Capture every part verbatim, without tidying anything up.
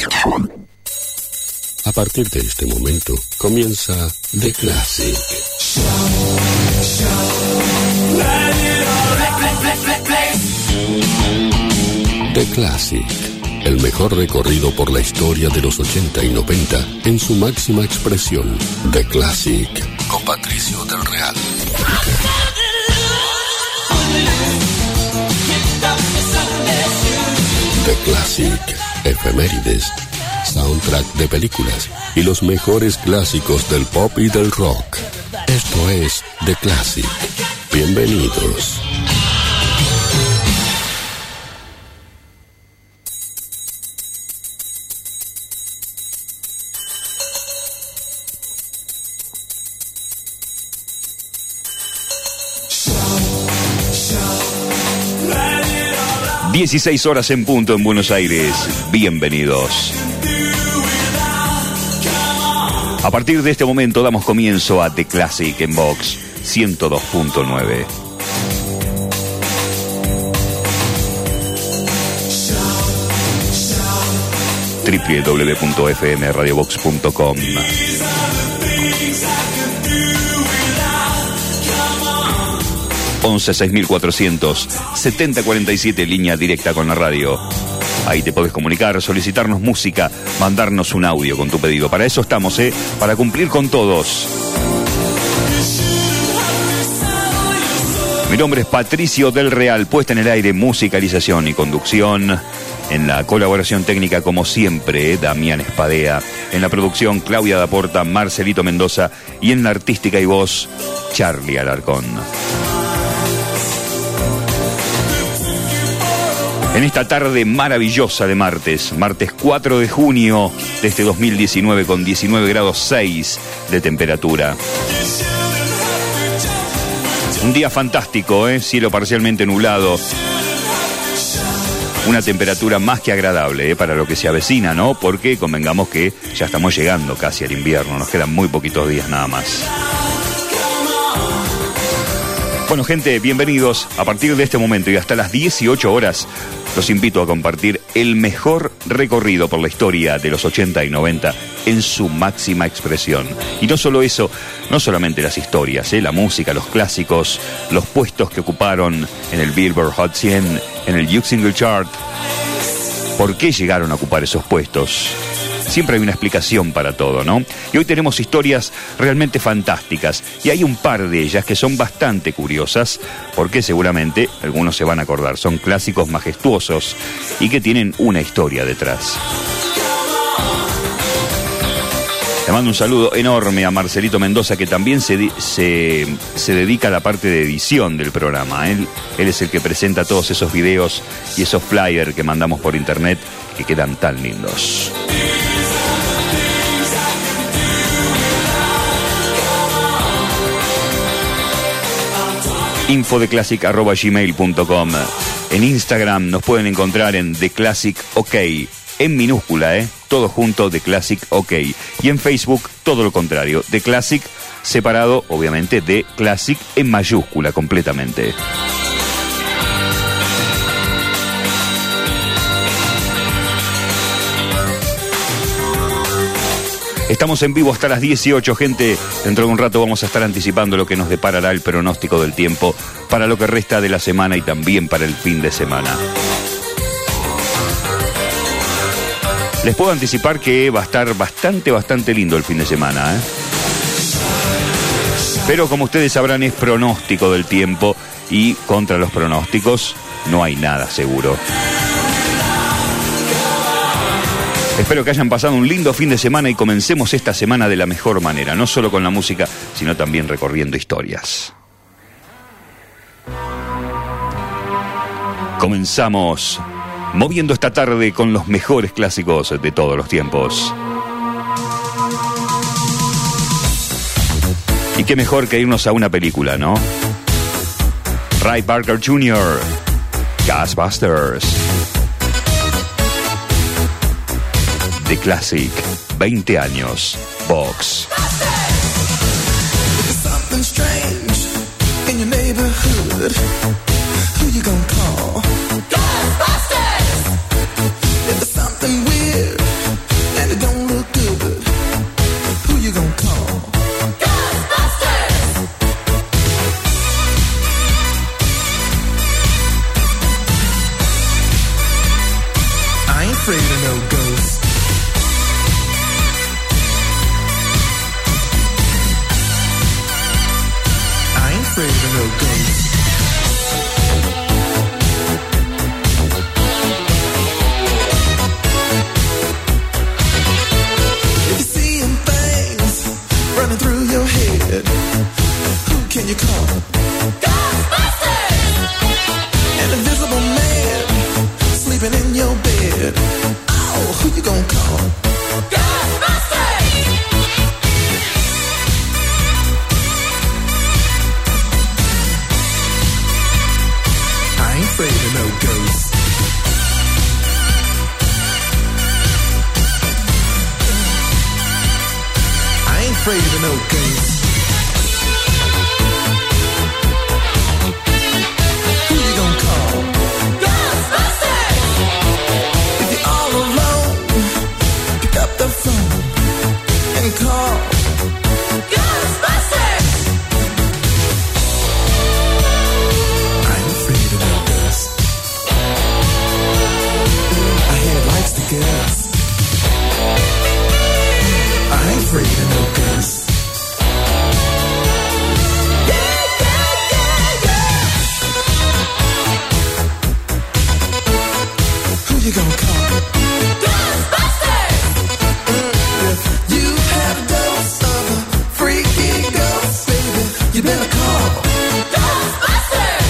A partir de este momento comienza The Classic. The Classic, el mejor recorrido por la historia de los ochenta y noventa en su máxima expresión. The Classic, con Patricio del Real. The Classic, efemérides, soundtrack de películas y los mejores clásicos del pop y del rock. Esto es The Classic. Bienvenidos. dieciséis horas en punto en Buenos Aires. Bienvenidos. A partir de este momento damos comienzo a The Classic en Vox ciento dos punto nueve. doble u doble u doble u punto f m radio vox punto com. once seis mil cuatrocientos setenta cuarenta y siete, línea directa con la radio. Ahí te podés comunicar, solicitarnos música, mandarnos un audio con tu pedido. Para eso estamos, ¿eh? Para cumplir con todos. Mi nombre es Patricio del Real, puesta en el aire, musicalización y conducción. En la colaboración técnica, como siempre, ¿eh? Damián Espadea. En la producción, Claudia Daporta, Marcelito Mendoza. Y en la artística y voz, Charlie Alarcón. En esta tarde maravillosa de martes, martes cuatro de junio de este dos mil diecinueve, con diecinueve grados seis de temperatura. Un día fantástico, ¿eh? Cielo parcialmente nublado. Una temperatura más que agradable, ¿eh? Para lo que se avecina, ¿no? Porque convengamos que ya estamos llegando casi al invierno, nos quedan muy poquitos días nada más. Bueno, gente, bienvenidos. A partir de este momento y hasta las dieciocho horas, los invito a compartir el mejor recorrido por la historia de los ochenta y noventa en su máxima expresión. Y no solo eso, no solamente las historias, ¿eh? La música, los clásicos, los puestos que ocuparon en el Billboard Hot cien, en el Youth Single Chart. ¿Por qué llegaron a ocupar esos puestos? Siempre hay una explicación para todo, ¿no? Y hoy tenemos historias realmente fantásticas. Y hay un par de ellas que son bastante curiosas, porque seguramente algunos se van a acordar. Son clásicos majestuosos y que tienen una historia detrás. Le mando un saludo enorme a Marcelito Mendoza, que también se, se, se dedica a la parte de edición del programa. Él, él es el que presenta todos esos videos y esos flyers que mandamos por internet, que quedan tan lindos. info de classic arroba gmail punto com. En Instagram nos pueden encontrar en The Classic OK, en minúscula, ¿eh? Todo junto, The Classic OK. Y en Facebook, todo lo contrario, The Classic separado, obviamente, de Classic en mayúscula completamente. Estamos en vivo hasta las dieciocho, gente. Dentro de un rato vamos a estar anticipando lo que nos deparará el pronóstico del tiempo para lo que resta de la semana y también para el fin de semana. Les puedo anticipar que va a estar bastante, bastante lindo el fin de semana, ¿eh? Pero como ustedes sabrán, es pronóstico del tiempo y contra los pronósticos no hay nada seguro. Espero que hayan pasado un lindo fin de semana y comencemos esta semana de la mejor manera, no solo con la música, sino también recorriendo historias. Comenzamos moviendo esta tarde con los mejores clásicos de todos los tiempos. Y qué mejor que irnos a una película, ¿no? Ray Parker junior, Ghostbusters. The Classic, veinte años, Vox. Something strange in your neighborhood. Who you gonna call? Ghostbusters! If there's something weird call? Ghostbusters! I ain't afraid of no ghosts. I ain't afraid of no ghosts. Who you gonna call? Ghostbusters! If you're all alone, pick up the phone and call Ghostbusters! I ain't afraid of no ghosts. I hear it likes the girls. I ain't afraid of no ghosts. Yeah, yeah, yeah, yeah. Who you gonna call? Ghostbusters! If you've had a dose of a freaky ghost, baby, you better call Ghostbusters!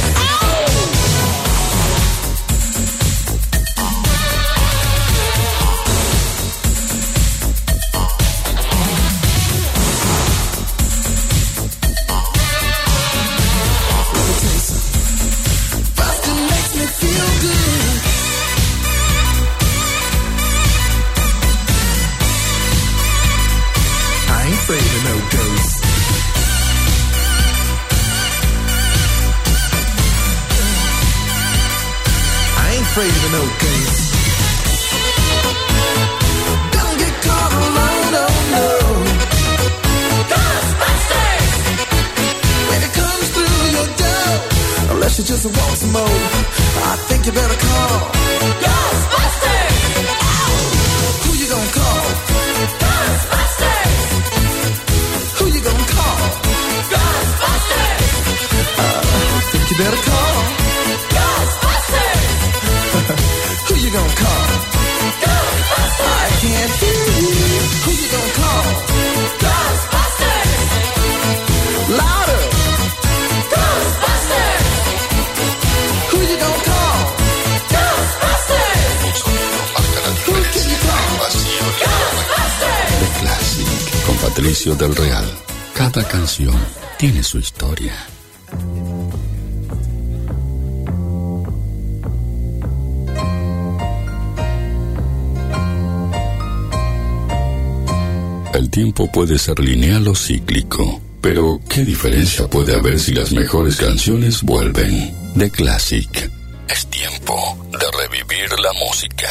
Boston makes me feel good. I ain't afraid of no ghosts. I ain't afraid of no ghosts. Don't get caught alone, oh no. Ghostbusters! When it comes through your door, unless you just want some more, I think you better call Ghostbusters! Who you gonna call? Ghostbusters! Who you gonna call? Ghostbusters! Uh, think you better call Ghostbusters! Who you gonna call? Ghostbusters! I can't hear you. Who you gonna call? Ghostbusters! Louder! Ghostbusters! Who you gonna call? Ghostbusters! Who can you call? Ghostbusters! The Classic con Patricio del Real. Cada canción tiene su historia. El tiempo puede ser lineal o cíclico, pero ¿qué diferencia puede haber si las mejores canciones vuelven? The Classic. Es tiempo de revivir la música.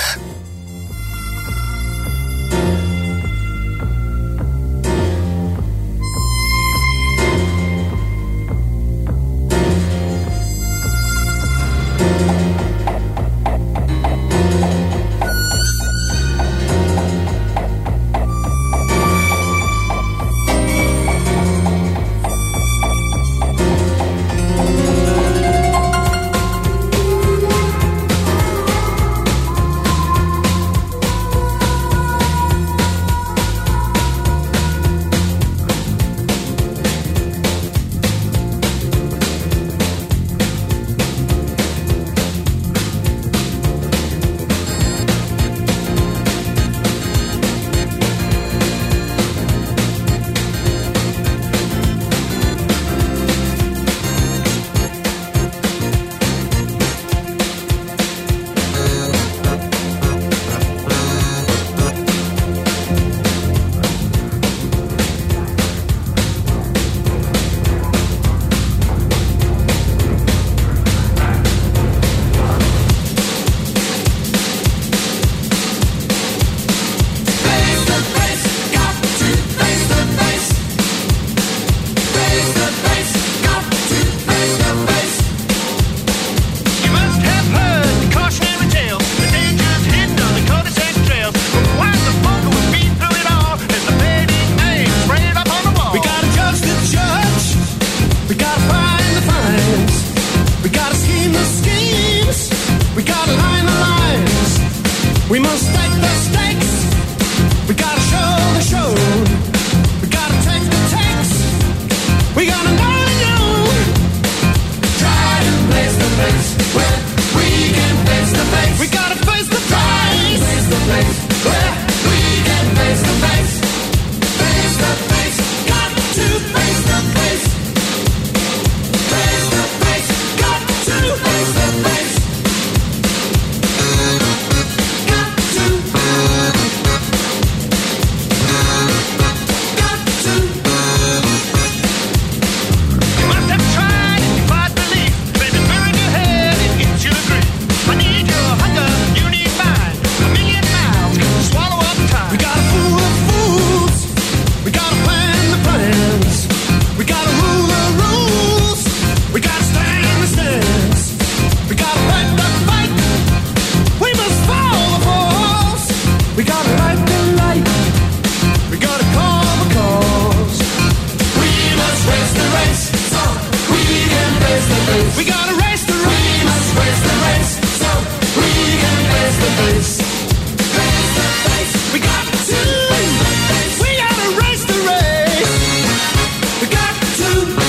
fight the light. We gotta call the cause. We must race the race, so we can race the race. We gotta race the race. We must race the race, so we can race the race. Race the race. We got to. We gotta race the race. We got to.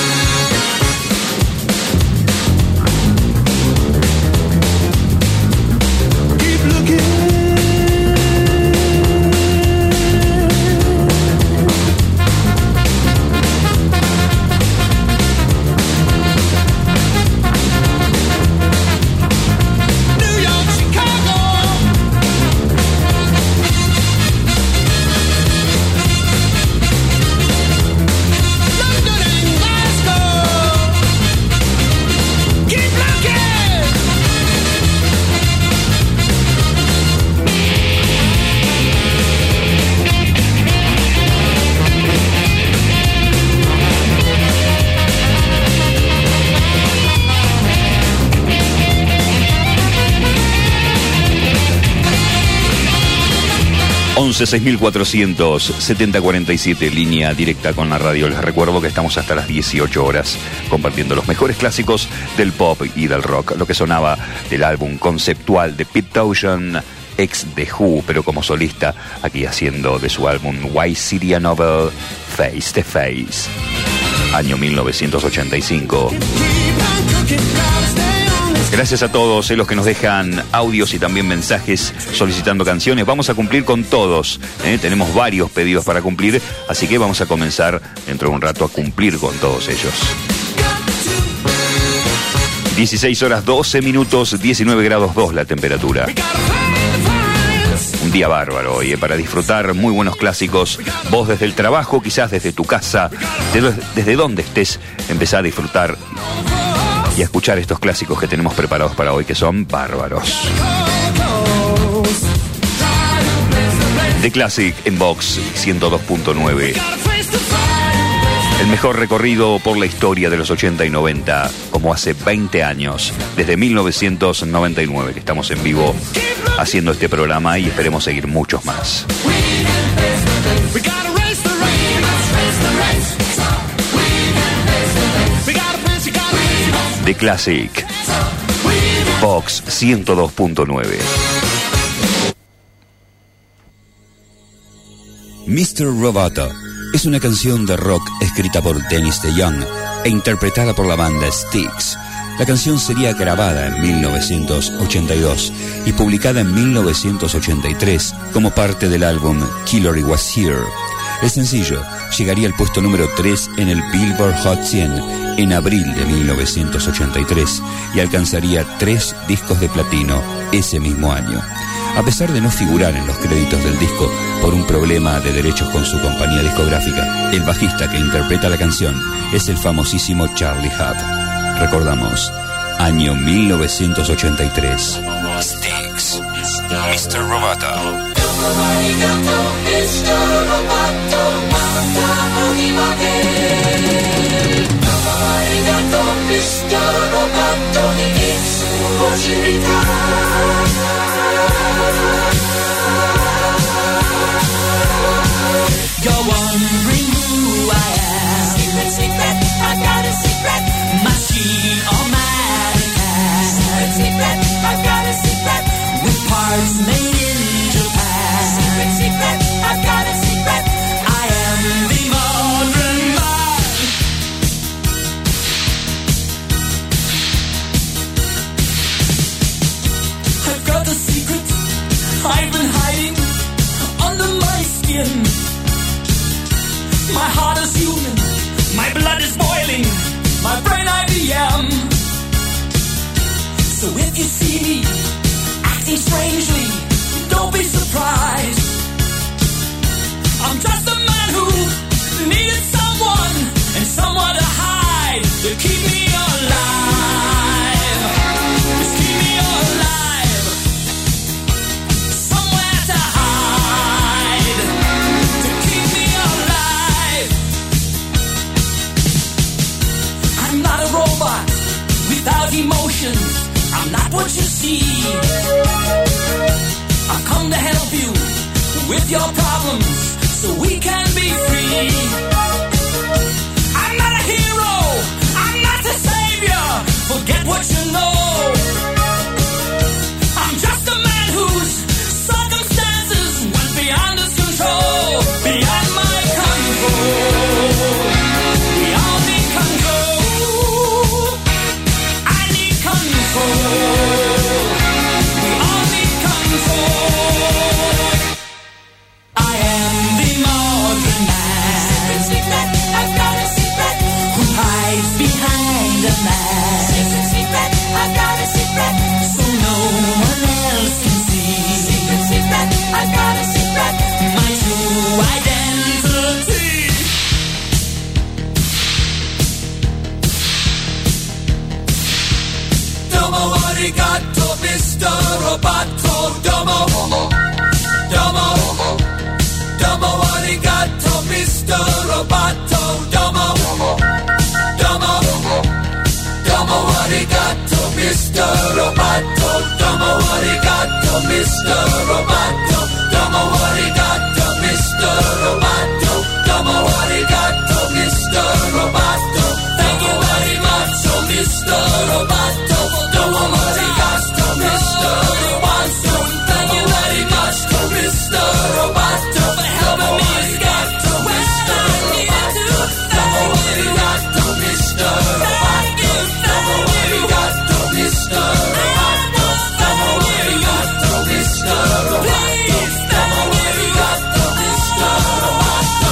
Keep looking. New York, Chicago. London and Glasgow. Keep looking. once seis mil cuatrocientos setenta cuarenta y siete, línea directa con la radio. Les recuerdo que estamos hasta las dieciocho horas compartiendo los mejores clásicos del pop y del rock. Lo que sonaba del álbum conceptual de Pete Townshend, ex The Who, pero como solista, aquí haciendo de su álbum Why City a Novel, Face to Face, año mil novecientos ochenta y cinco. Keep on cooking, gotta stay on this. Gracias a todos eh, los que nos dejan audios y también mensajes solicitando canciones. Vamos a cumplir con todos. eh, Tenemos varios pedidos para cumplir, así que vamos a comenzar dentro de un rato a cumplir con todos ellos. dieciséis horas doce minutos, diecinueve grados dos la temperatura. We gotta find, find. Un día bárbaro hoy, eh, para disfrutar muy buenos clásicos. Vos desde el trabajo, quizás desde tu casa, de- desde donde estés, empezá a disfrutar y a escuchar estos clásicos que tenemos preparados para hoy, que son bárbaros. The Classic en Vox ciento dos punto nueve. El mejor recorrido por la historia de los ochenta y noventa, como hace veinte años, desde mil novecientos noventa y nueve que estamos en vivo haciendo este programa y esperemos seguir muchos más. We gotta race the race. Race the race. We can race the race. We gotta race, we gotta race. The Classic, Vox ciento dos punto nueve. mister Roboto es una canción de rock escrita por Dennis DeYoung e interpretada por la banda Styx. La canción sería grabada en mil novecientos ochenta y dos y publicada en mil novecientos ochenta y tres como parte del álbum Hillary Was Here. El sencillo llegaría al puesto número tres en el Billboard Hot cien en abril de mil novecientos ochenta y tres y alcanzaría tres discos de platino ese mismo año. A pesar de no figurar en los créditos del disco por un problema de derechos con su compañía discográfica, el bajista que interpreta la canción es el famosísimo Charlie Huth. Recordamos, año mil novecientos ochenta y tres. Styx, mister Roboto. You're wondering who I am. Secret, secret, I've got a secret. Machine or mannequin. Secret, secret, I've got a secret. With parts made in Japan. Secret, secret, I've got a secret. I am the modern man. I've got a secret I've been hiding under my skin. My heart is human, my blood is boiling, my brain I B M. So if you see me acting strangely, don't be surprised. I'm just a man who needed someone and someone to hide, to keep me alive. Just keep me alive. Somewhere to hide, to keep me alive. I'm not a robot without emotions. I'm not what you see. I've come to help you with your problems so we can be free. I'm not a hero, I'm not a savior, forget what you know. I'm just a man whose circumstances went beyond his control, beyond my control. We all need control. I need control. We all need control. I am the modern man. Secret, secret, I've got a secret. Who hides behind a mask. Secret, secret, I've got a secret. So no one else can see. Secret, secret, I've got a secret. My true identity. Domo arigato, Mister Roboto. Domo, domo, domo arigato, Mister Roboto. Domo, domo, domo arigato, Mister Roboto. Domo arigato, Mister Roboto. Domo arigato, Mister Roboto. Domo arigato, Mister Roboto. Thank you very much, oh Mister Roboto. Domo arigato, Mister Roboto. Thank you very much, oh Mister Roboto. For helping me escape to Mister Roboto. Domo arigato, Mister Roboto. Domo arigato, Mister Roboto. Domo arigato, Mister Roboto. Domo arigato, Mister Roboto.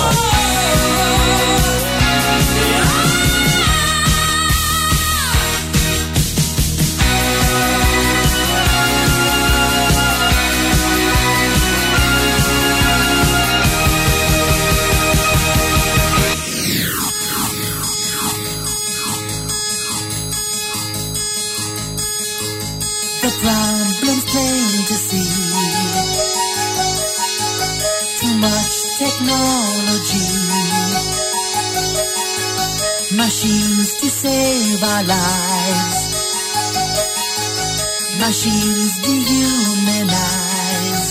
The problem's plain to see. Too much technology. Machines to save our lives. Machines dehumanize.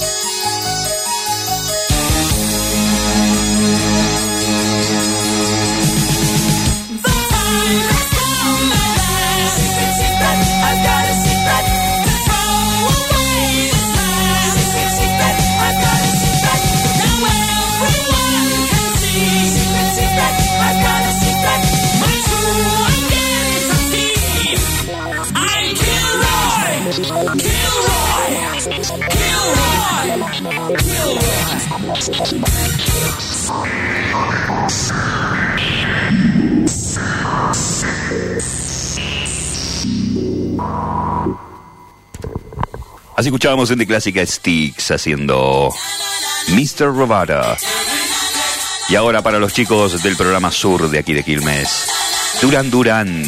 The time has come at last. Secret, secret, I've got a secret. Throw away the past. Secret, secret, I've got a secret. Now everyone can see. Secret, secret, I've got a secret. My true identity. I'm Kilroy. Kilroy. Kilroy. Así escuchábamos en The Clásica Styx haciendo mister Roboto. Y ahora para los chicos del programa Sur de aquí de Quilmes, Duran Duran,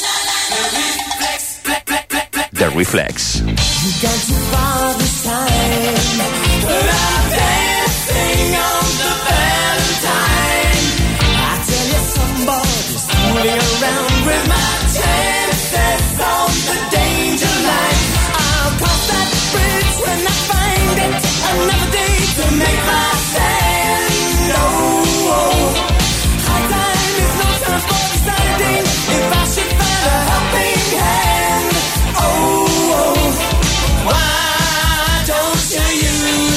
The Reflex. You got too far this time. I'm dancing on the Valentine. I tell you, somebody's fooling around with my chances on the danger line. I'll cross that bridge when I find it. Another day to make my stand. Oh, oh. High time is no time for deciding if I should find a helping hand. Oh, oh. Why don't you use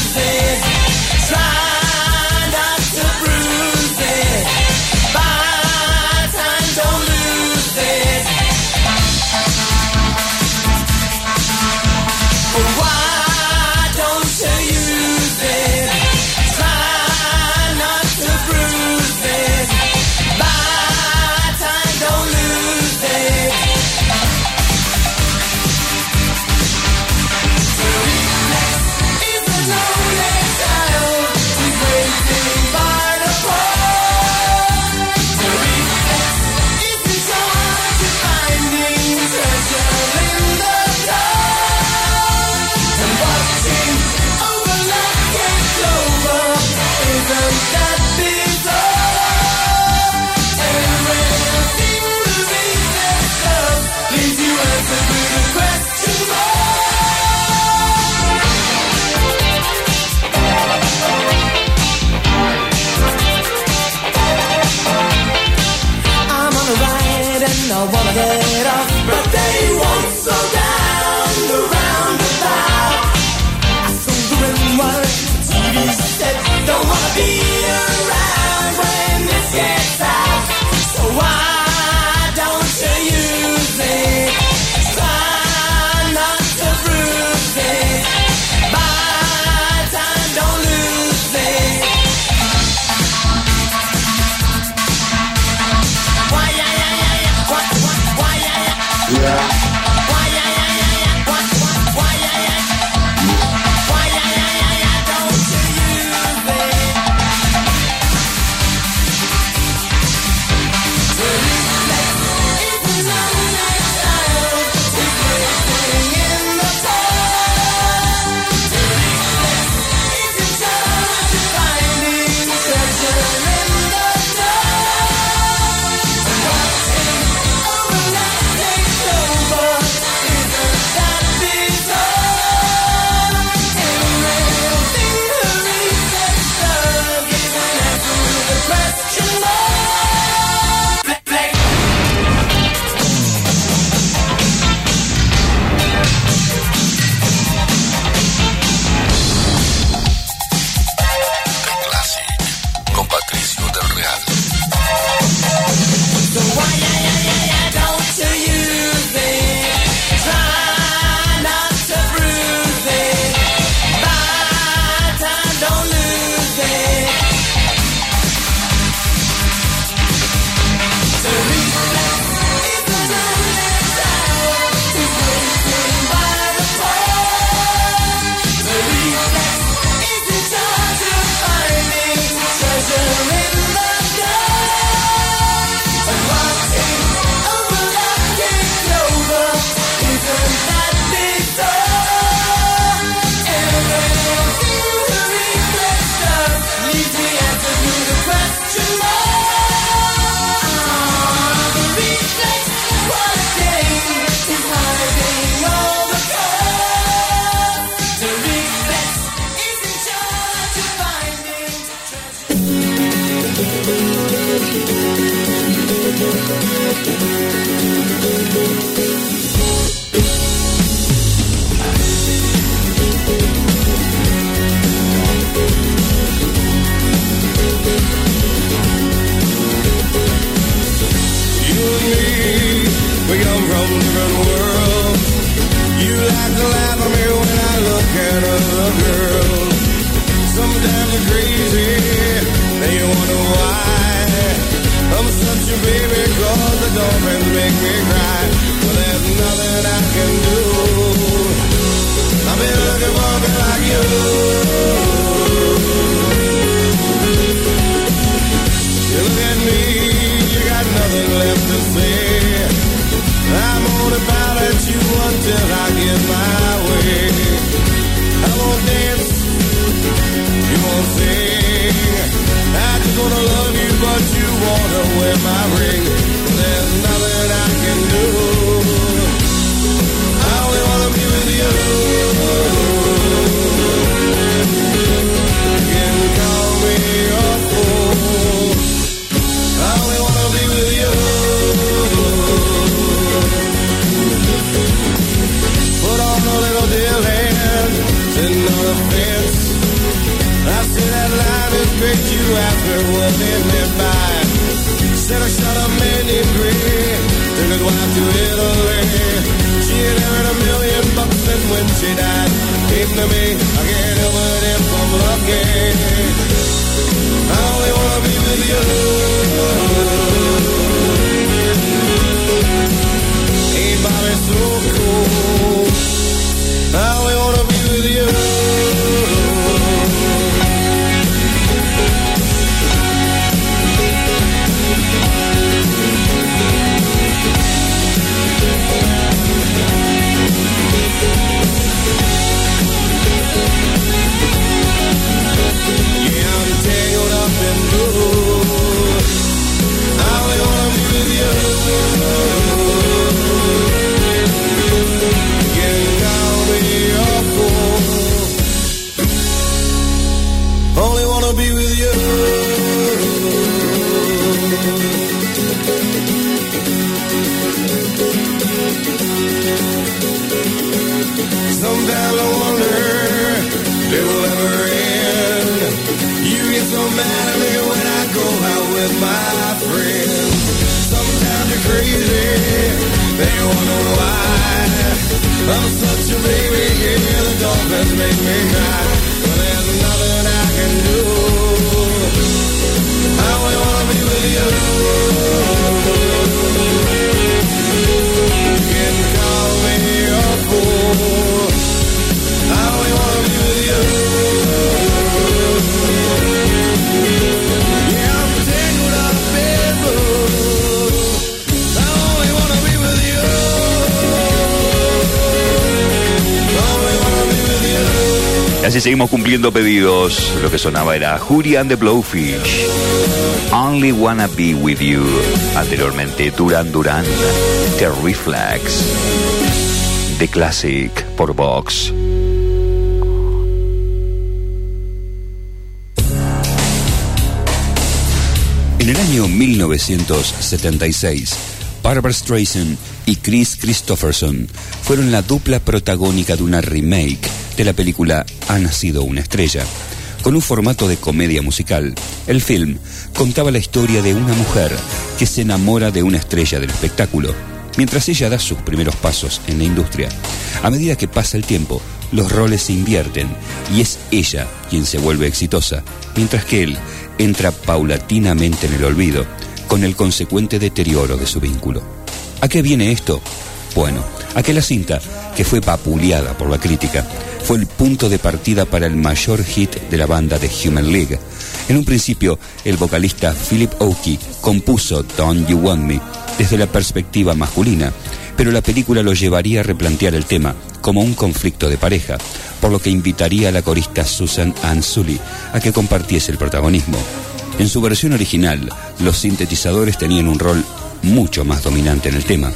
We come from different worlds. You like to laugh at me when I look at other girls. Sometimes you're crazy, and you wonder why. I'm such a baby, cause the dolphins make me cry. But there's nothing I can do. I've been looking for a girl like you. You look at me, you got nothing left to say. I'm only bound at you until I get my way. I won't dance, you won't sing. I just wanna love you, but you wanna wear my ring. There's nothing I can do. I only wanna be with you. You can call me a fool. I only wanna be with you. Put on a little deal hand, sitting on a fence. I see that line is great, you asked me what it meant by. Said I shot a man named Gray, took his wife to Italy. She had earned a million bucks and when she died, came to me, I can't help it if I'm lucky. I only wanna be with you. Ain't Bobby so cool? I only wanna be with you. Yeah, I'm tangled up in blue. I only wanna be with you. You can call me a fool. Only wanna be with you. Sometimes I wonder if it will ever end. You get so mad at me when I go out with my friends. Sometimes you're crazy, they wonder why. I'm such a baby, yeah, the dolphins make me cry. But there's nothing I can do. I only wanna be with you. You can call me a fool. I only wanna be with you. Yeah, I'm tangled up in blue. I only wanna be with you. I only wanna be with you. Y así seguimos cumpliendo pedidos. Lo que sonaba era Hootie and the Blowfish, Only Wanna Be With You. Anteriormente Duran Duran, The Reflex, The Classic por Vox. En el año mil novecientos setenta y seis, Barbra Streisand y Chris Christopherson fueron la dupla protagónica de una remake de la película Ha nacido una estrella. Con un formato de comedia musical, el film contaba la historia de una mujer que se enamora de una estrella del espectáculo, mientras ella da sus primeros pasos en la industria. A medida que pasa el tiempo, los roles se invierten y es ella quien se vuelve exitosa, mientras que él entra paulatinamente en el olvido, con el consecuente deterioro de su vínculo. ¿A qué viene esto? Bueno, a que la cinta, que fue vapuleada por la crítica, fue el punto de partida para el mayor hit de la banda The Human League. En un principio, el vocalista Philip Oakey compuso Don't You Want Me desde la perspectiva masculina, pero la película lo llevaría a replantear el tema como un conflicto de pareja, por lo que invitaría a la corista Susan Ann Sully a que compartiese el protagonismo. En su versión original, los sintetizadores tenían un rol mucho más dominante en el tema,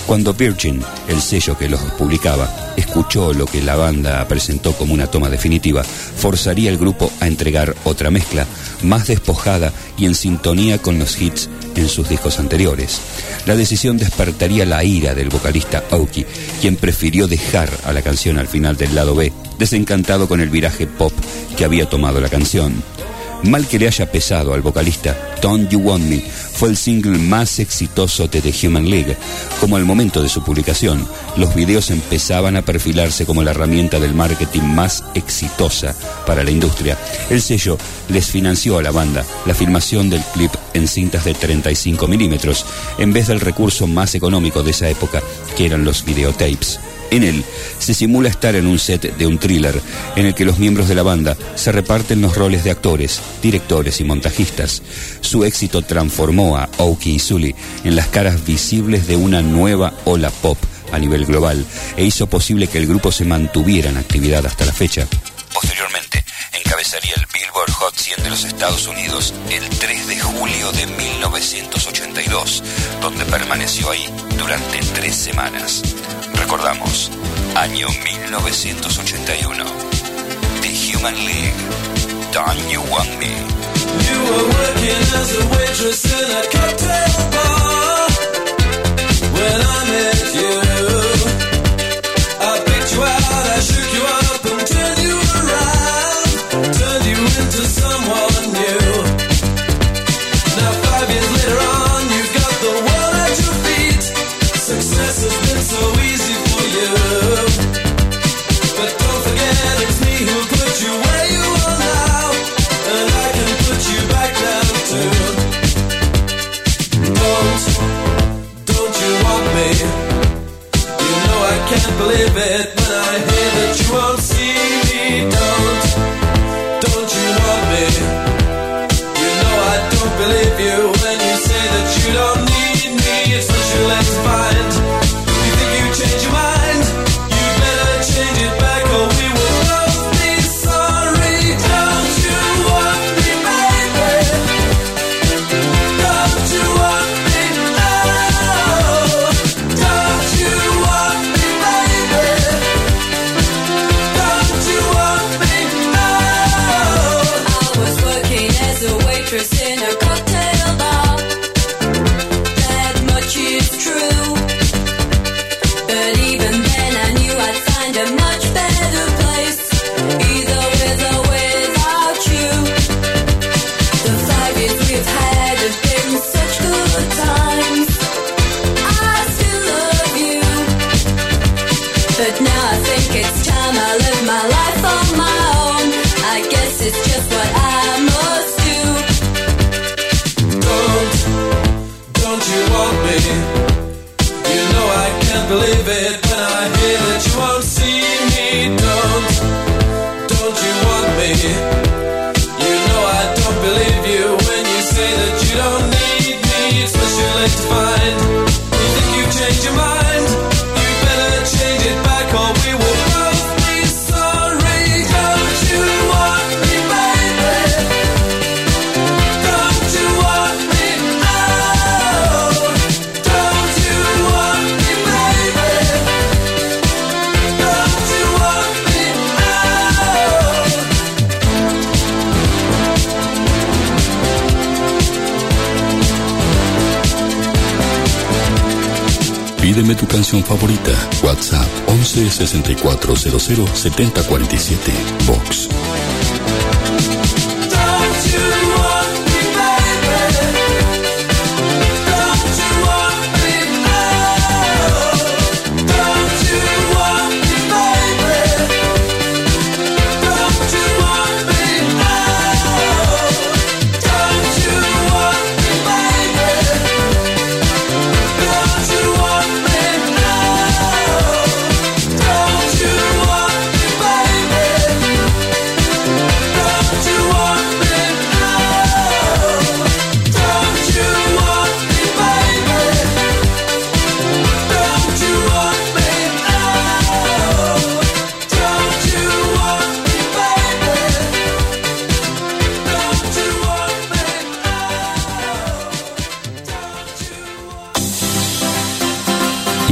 Cuando Virgin, el sello que los publicaba, escuchó lo que la banda presentó como una toma definitiva, forzaría al grupo a entregar otra mezcla, más despojada y en sintonía con los hits en sus discos anteriores. La decisión despertaría la ira del vocalista Aoki, quien prefirió dejar a la canción al final del lado B, desencantado con el viraje pop que había tomado la canción. Mal que le haya pesado al vocalista, Don't You Want Me fue el single más exitoso de The Human League. Como al momento de su publicación, los videos empezaban a perfilarse como la herramienta del marketing más exitosa para la industria. El sello les financió a la banda la filmación del clip en cintas de treinta y cinco milímetros, en vez del recurso más económico de esa época, que eran los videotapes. En él se simula estar en un set de un thriller en el que los miembros de la banda se reparten los roles de actores, directores y montajistas. Su éxito transformó a Aoki y Sully en las caras visibles de una nueva ola pop a nivel global e hizo posible que el grupo se mantuviera en actividad hasta la fecha. Posteriormente, encabezaría el Billboard Hot cien de los Estados Unidos el tres de julio de mil novecientos ochenta y dos, donde permaneció ahí durante tres semanas. Recordamos, año mil novecientos ochenta y uno. The Human League, Don't You Want Me. You were working as a waitress in a cocktail bar when I met you. I picked you out, I shook you up and turned you around, turned you into someone new. Now five years later on, you've got the world at your feet. Success has been so easy for you, but don't forget it's me who put you where you are now, and I can put you back down too. Don't, don't you want me? You know I can't believe it when I hear that you won't see me. Don't, don't you want me? You know I don't believe you when you say that you don't need me. It's what you let to find. You think you change your mind? You better change it back or we will both be sorry. Don't you want me, baby? Don't you want me? Oh, don't you want me, baby? Don't you want me? Oh. I was working as a waitress in a cocktail bar. That much is true. But even then I knew I'd find a much better place, either with or without you. The five years we've had have been such good times. I still love you, but now I think it's time I live my life on my own. I guess it's just what I must do. Don't, don't you want me? You know I can't believe it when I hear that you won't see me. Don't, don't you want me? You know I don't believe you when you say that you don't need me. It's what you like to find. You think you've changed your mind? You better change it back or we will both be sorry. Don't you want me, baby? Don't you want me? Oh, don't you want me, baby? Don't you want me? Oh. Pídeme tu canción favorita. WhatsApp once sesenta y cuatro cero cero setenta cuarenta y siete. Vox. Don't you want me, baby? Don't you want me? Oh, don't you want me, baby? Don't you want me? Oh, don't you want me, baby? Don't you want me? Oh, don't you want me, baby?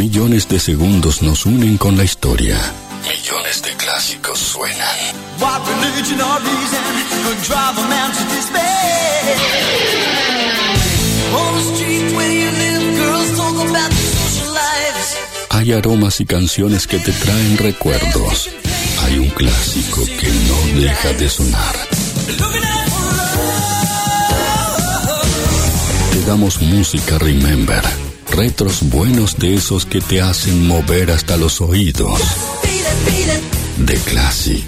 Millones de segundos nos unen con la historia. Millones de clásicos suenan. What religion or reason could drive a man to despair? On the street where you live, girls talk about their social lives. Hay aromas y canciones que te traen recuerdos. Hay un clásico que no deja de sonar. Te damos música Remember. Retros buenos de esos que te hacen mover hasta los oídos. The Classic.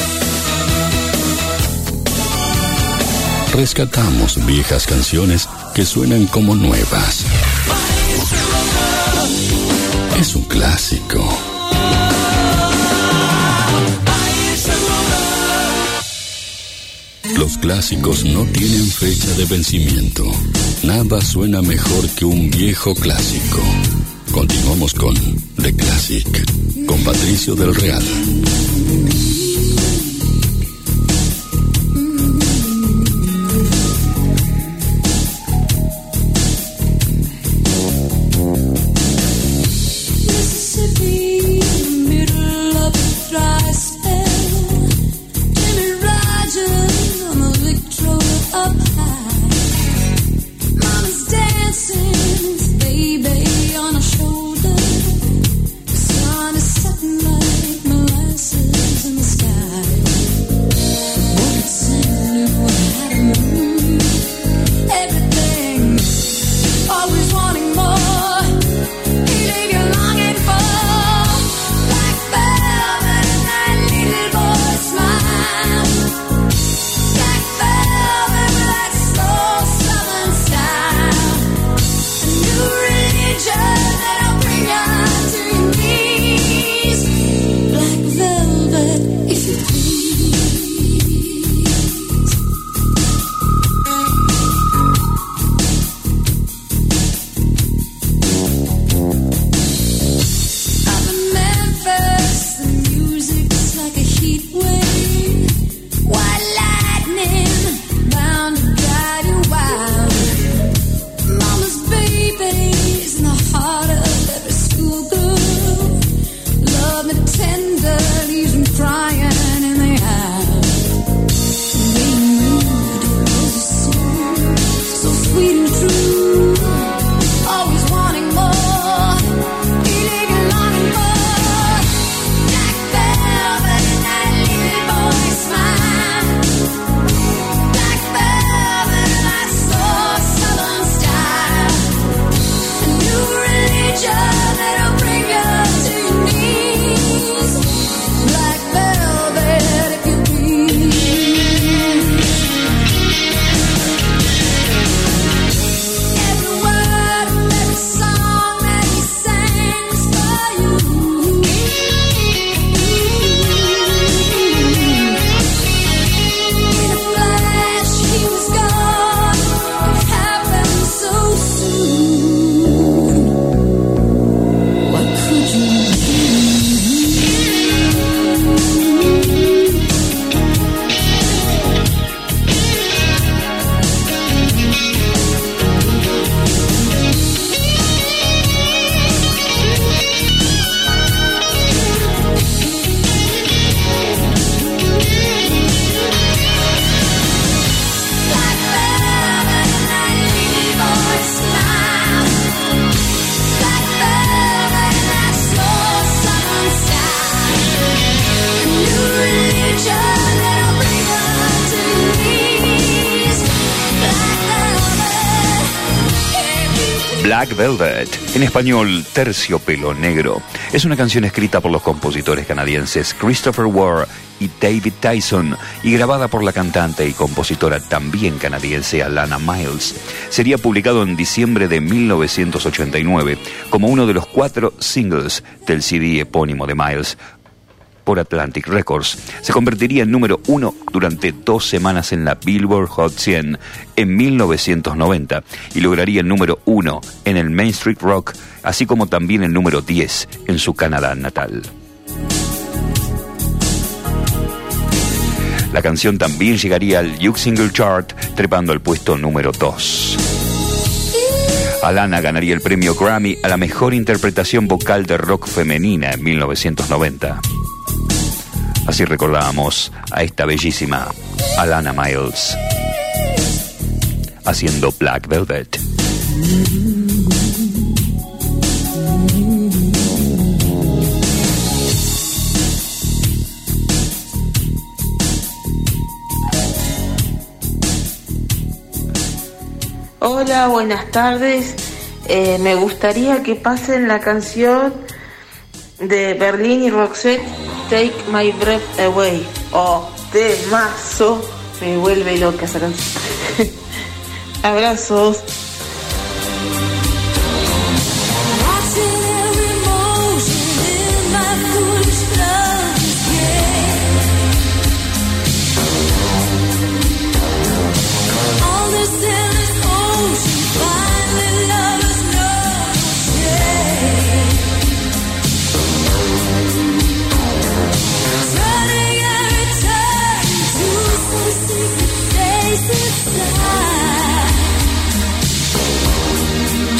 Rescatamos viejas canciones que suenan como nuevas. Es un clásico. Los clásicos no tienen fecha de vencimiento. Nada suena mejor que un viejo clásico. Continuamos con The Classic, con Patricio del Real. Black Velvet, en español Terciopelo Negro, es una canción escrita por los compositores canadienses Christopher Ward y David Tyson y grabada por la cantante y compositora también canadiense Alana Miles. Sería publicado en diciembre de mil novecientos ochenta y nueve como uno de los cuatro singles del C D epónimo de Miles por Atlantic Records. Se convertiría en número uno durante dos semanas en la Billboard Hot cien en mil novecientos noventa y lograría el número uno en el Main Street Rock, así como también el número diez en su Canadá natal. La canción también llegaría al U K Single Chart, trepando al puesto número dos. Alana ganaría el premio Grammy a la mejor interpretación vocal de rock femenina en mil novecientos noventa. Así recordábamos a esta bellísima Alana Miles haciendo Black Velvet. Hola, buenas tardes. Eh, me gustaría que pasen la canción de Berlín y Roxette, Take My Breath Away. Oh, temazo. Me vuelve loca esa canción. Abrazos. Inside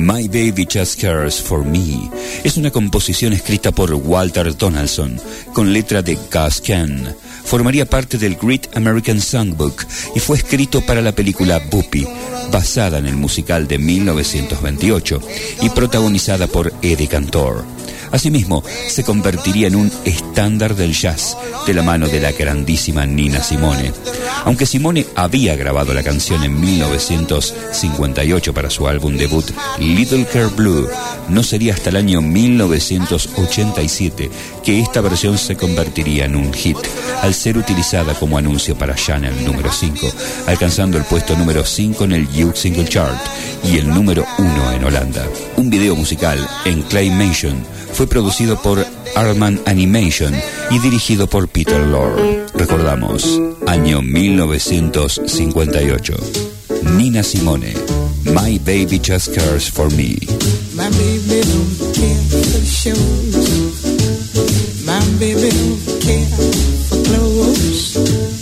My Baby Just Cares for Me es una composición escrita por Walter Donaldson con letra de Gus Kahn. Formaría parte del Great American Songbook y fue escrito para la película Buppy, basada en el musical de mil novecientos veintiocho y protagonizada por Eddie Cantor. Asimismo, se convertiría en un estándar del jazz de la mano de la grandísima Nina Simone. Aunque Simone había grabado la canción en mil novecientos cincuenta y ocho para su álbum debut Little Care Blue, no sería hasta el año mil novecientos ochenta y siete que esta versión se convertiría en un hit, al ser utilizada como anuncio para Chanel número cinco, alcanzando el puesto número cinco en el U K Single Chart y el número uno en Holanda. Un video musical en Claymation fue producido por Arman Animation y dirigido por Peter Lorre. Recordamos, año mil novecientos cincuenta y ocho. Nina Simone, My Baby Just Cares for Me. My baby don't care for shows. My baby don't care for clothes.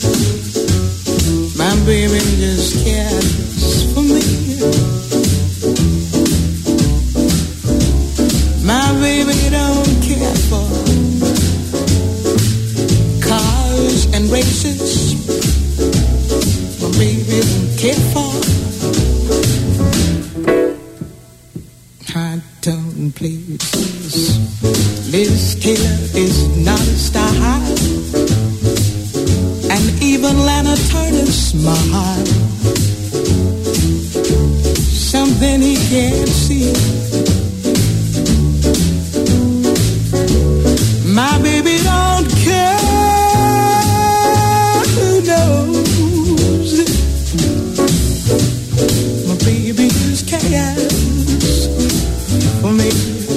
My baby just cares for me. My baby don't care for cars and races. My baby don't care for high tone places. Liz Taylor is not a star high, and even Lana Turner's smile. Something he can't see. My baby don't care who knows. My baby just cares for me.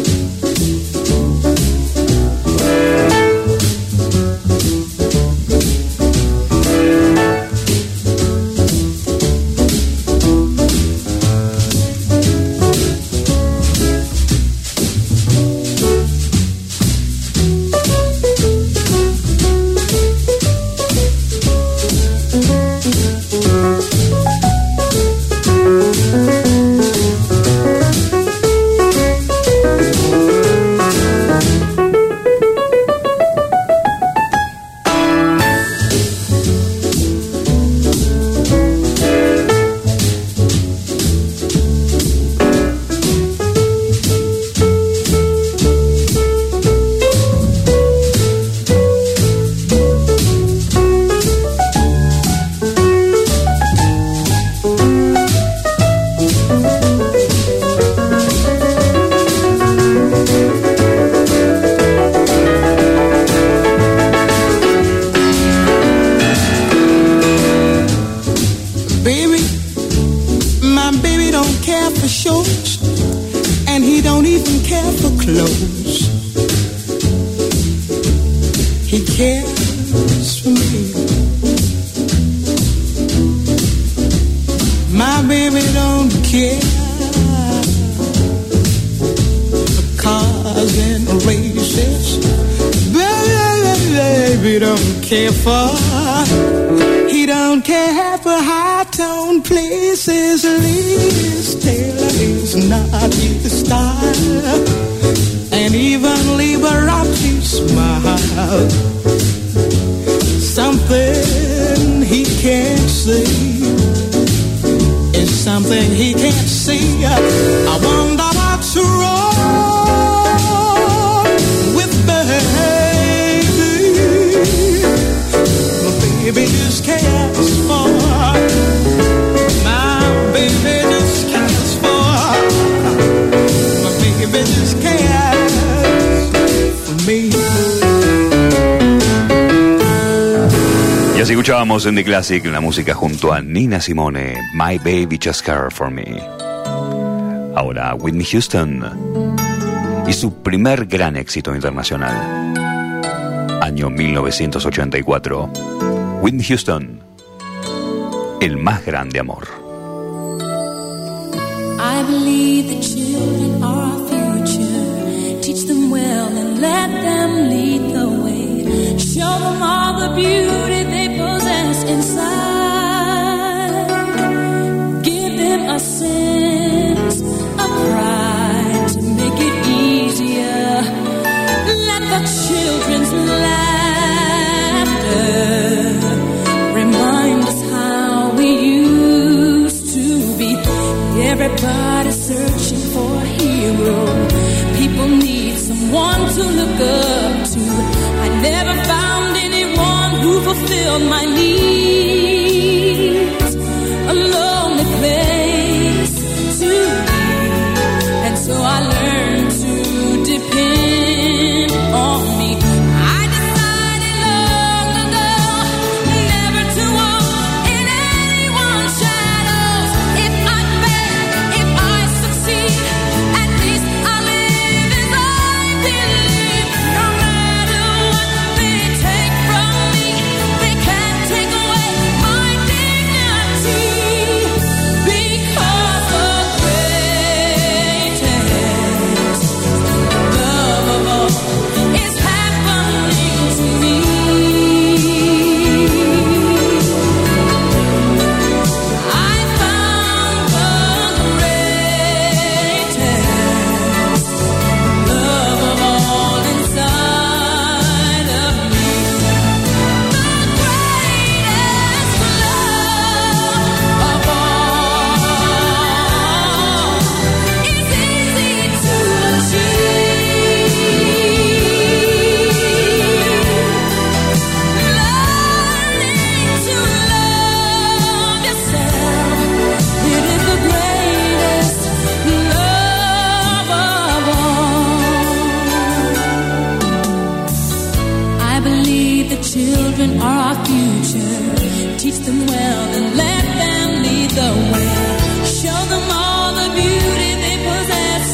Escuchábamos en The Classic la música junto a Nina Simone, My Baby Just Cares for Me. Ahora Whitney Houston y su primer gran éxito internacional. Año mil novecientos ochenta y cuatro. Whitney Houston, El más grande amor. I believe the children are our future. Teach them well and let them lead the way. Show them all the beauty they possess inside. Give them a sense of pride. Everybody's searching for a hero. People need someone to look up to. I never found anyone who fulfilled my needs. A lonely place to be, and so I learned to depend on me. I decided long ago never to walk in anyone's shadows. If I fail, if I succeed, at least I live as I believe. No matter what they take from me, they can't take away my dignity. Because the greatest love of all is happening to me. I found the greatest love of all inside of me. The greatest love of all is easy to achieve. Learning to love yourself, it is the greatest love of all. I believe the children are our future. Teach them well and let them lead the way. Show them all the beauty they possess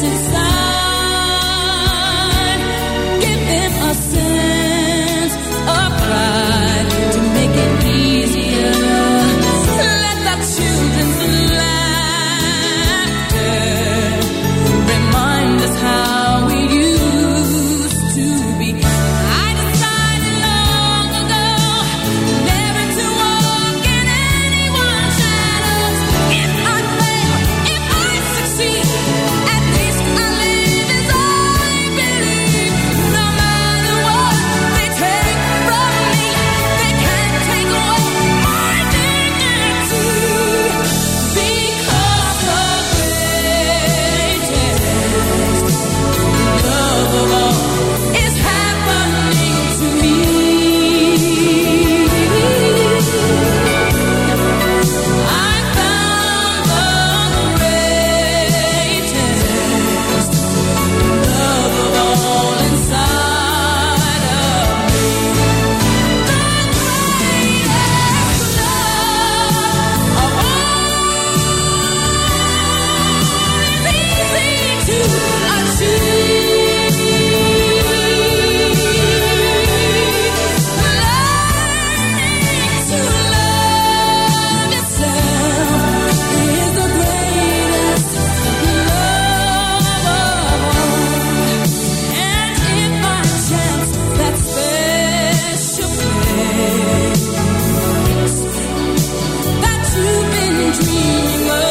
inside. Give them a sense of pride to make it easier. Let the children's laughter remind us how we used to be. I decided long ago never to walk in anyone's shadows. If I fail, if I succeed, at least I live as I believe. No matter what they take from me, they can't take away my dignity. Because the greatest love of all is happening to me. I found the greatest love of all inside of me. The greatest love of all is easy to achieve. Learning to love yourself is the greatest love of all. And if by chance that special place that you've been dreaming of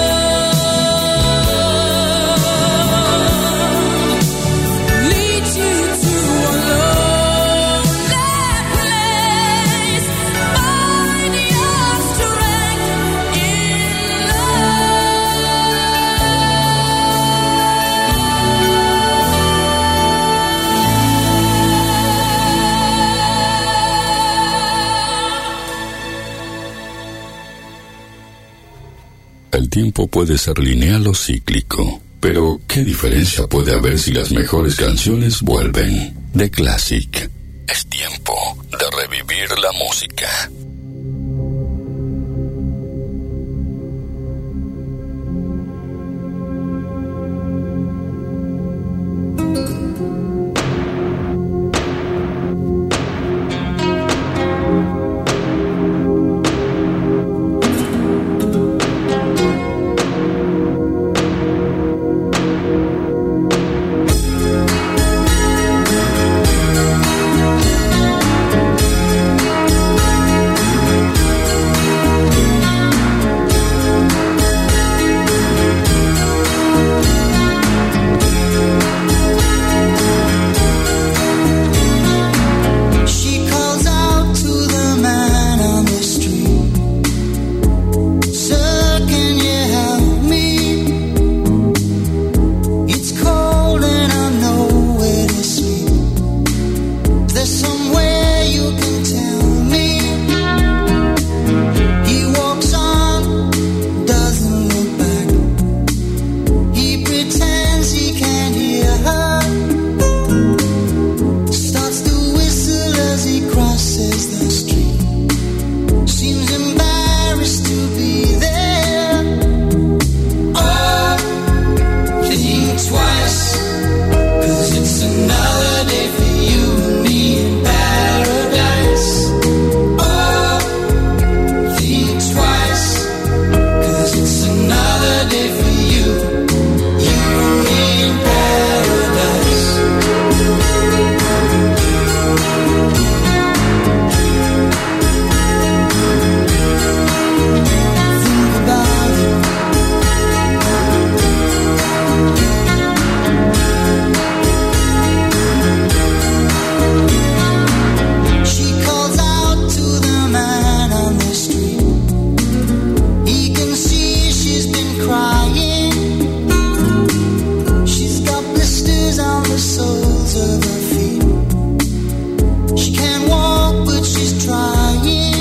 leads you to a lonely place, find your strength in El tiempo puede ser lineal o cíclico, pero ¿qué diferencia puede haber si las mejores canciones vuelven? The Classic. Es tiempo de revivir la música. the day for you. You and me in paradise. Think about it. She calls out to the man on the street. He can see she's been crying. She's got blisters on the soles of her feet. She can't walk, but she's trying.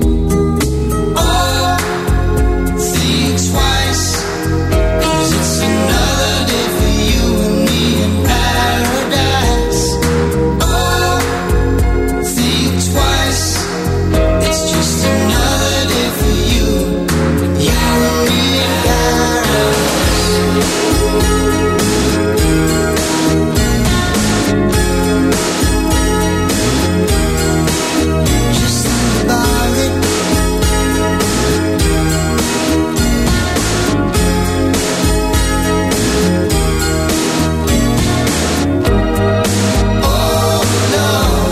Oh, think twice, 'cause it's another day for you and me in paradise. Oh, think twice, it's just another day for you, you and me in paradise. Just think about it. Oh no,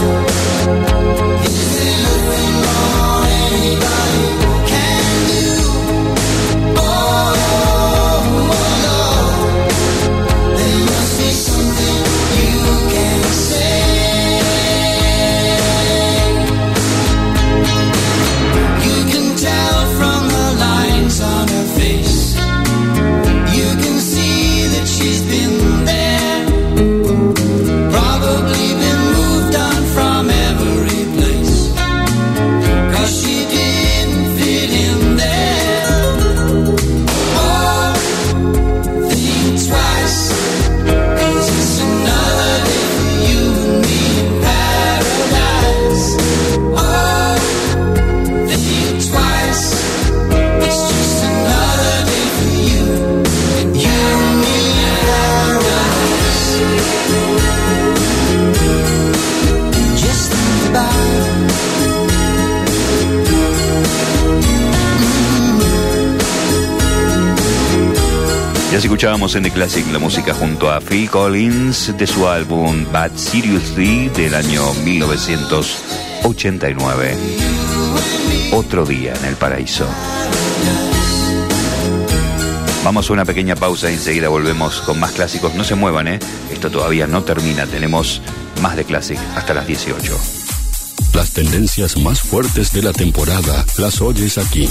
is there nothing more anybody can do? Oh no, there must be something you can say. You can tell from the lines on her face. You can see that she's been there. Probably been moved on from every place. 'Cause she didn't fit in there. Oh, think twice, 'cause it's another day for you and me in paradise. Oh, think twice, it's just another day for you and you and me in paradise. Just think about it. Ya se escuchábamos en The Classic la música junto a Phil Collins de su álbum Bad Seriously del año mil novecientos ochenta y nueve. Otro día en el paraíso. Vamos a una pequeña pausa y enseguida volvemos con más clásicos. No se muevan, ¿eh? Esto todavía no termina. Tenemos más de Classic hasta las dieciocho. Las tendencias más fuertes de la temporada las oyes aquí.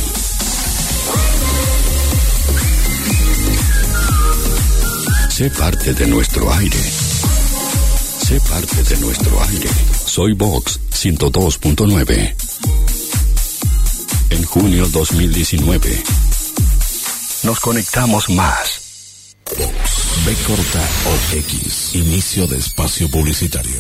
Sé parte de nuestro aire. Sé parte de nuestro aire. Soy Vox ciento dos punto nueve. En junio dos mil diecinueve nos conectamos más. B corta O X. Inicio de espacio publicitario.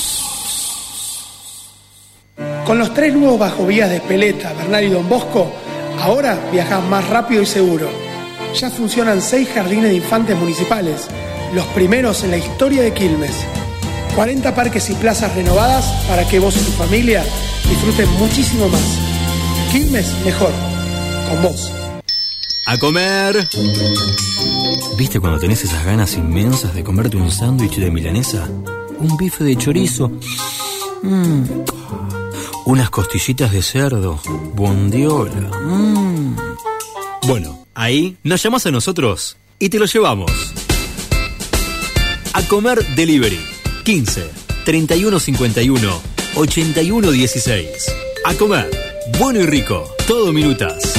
Con los tres nuevos bajovías de Espeleta, Bernal y Don Bosco, ahora viajas más rápido y seguro. Ya funcionan seis jardines de infantes municipales, los primeros en la historia de Quilmes. cuarenta parques y plazas renovadas para que vos y tu familia disfruten muchísimo más. Quilmes mejor, con vos. ¡A comer! ¿Viste cuando tenés esas ganas inmensas de comerte un sándwich de milanesa? Un bife de chorizo. Mm. Unas costillitas de cerdo. Bondiola. Mm. Bueno, ahí nos llamás a nosotros y te lo llevamos. A comer delivery. quince, treinta y uno cincuenta y uno, ochenta y uno dieciséis. A comer. Bueno y rico. Todo minutas.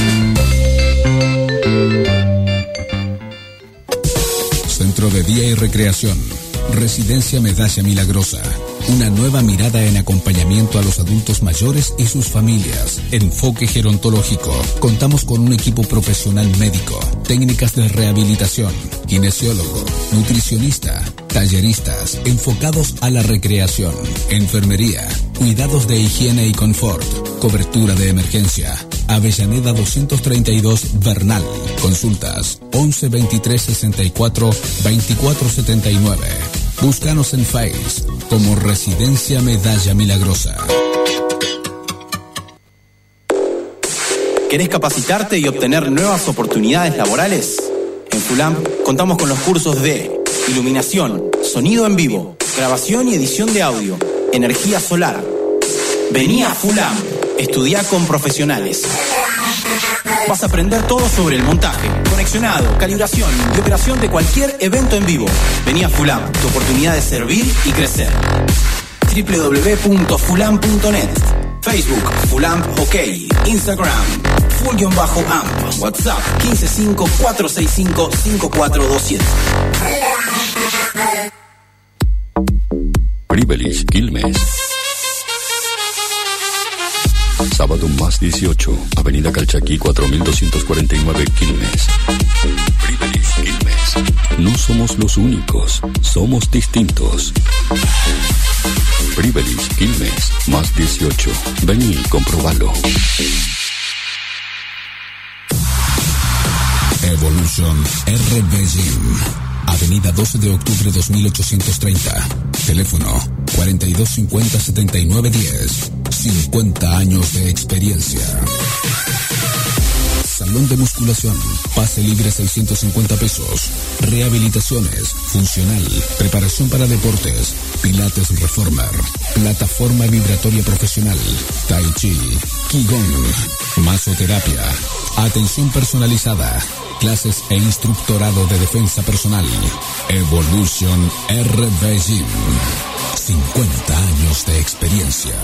Centro de Día y Recreación. Residencia Medalla Milagrosa. Una nueva mirada en acompañamiento a los adultos mayores y sus familias. Enfoque gerontológico. Contamos con un equipo profesional médico, técnicas de rehabilitación, kinesiólogo, nutricionista, talleristas enfocados a la recreación, enfermería, cuidados de higiene y confort, cobertura de emergencia. Avellaneda doscientos treinta y dos Bernal. Consultas once veintitrés sesenta y cuatro veinticuatro setenta y nueve. Búscanos en Face como Residencia Medalla Milagrosa. ¿Querés capacitarte y obtener nuevas oportunidades laborales? En FULAMP contamos con los cursos de iluminación, sonido en vivo, grabación y edición de audio, energía solar. Vení a FULAMP, estudiá con profesionales. Vas a aprender todo sobre el montaje, conexionado, calibración y operación de cualquier evento en vivo. Vení a FULAMP, tu oportunidad de servir y crecer. doble u doble u doble u punto fulamp punto net. Facebook, FULAMP OK. Instagram, Full-Amp. WhatsApp, uno cinco cinco cuatro seis cinco cinco cuatro dos siete. Privilege Quilmes. Sábado más dieciocho, Avenida Calchaquí cuatro mil doscientos cuarenta y nueve, Quilmes. Privilege Quilmes. No somos los únicos, somos distintos. Privilege Quilmes, más dieciocho. Vení y comprobalo. Evolution R B Gym. Avenida doce de octubre dos mil ochocientos treinta. Teléfono cuarenta y dos cincuenta setenta y nueve diez. cincuenta años de experiencia. Salón de musculación. Pase libre seiscientos cincuenta pesos. Rehabilitaciones. Funcional. Preparación para deportes. Pilates Reformer. Plataforma vibratoria profesional. Tai Chi. Qigong. Masoterapia. Atención personalizada. Clases e instructorado de defensa personal. Evolution R B Gym. cincuenta años de experiencia.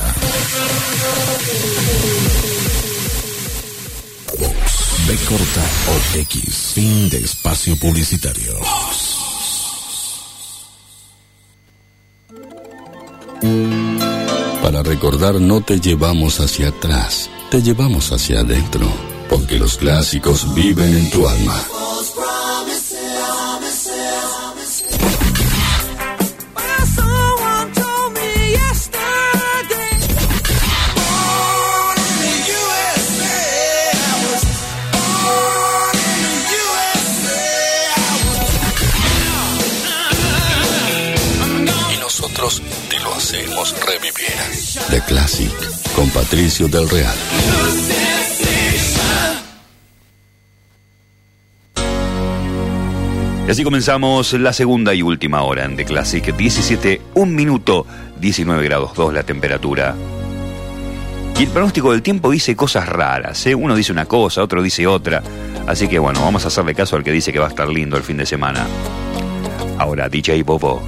B corta O X. Fin de espacio publicitario. Para recordar no te llevamos hacia atrás, te llevamos hacia adentro, porque los clásicos viven en tu alma. Te lo hacemos revivir. The Classic con Patricio del Real. Y así comenzamos la segunda y última hora en The Classic. diecisiete, un minuto, diecinueve grados dos la temperatura. Y el pronóstico del tiempo dice cosas raras, ¿eh? Uno dice una cosa, otro dice otra. Así que bueno, vamos a hacerle caso al que dice que va a estar lindo el fin de semana. Ahora, D J Bobo.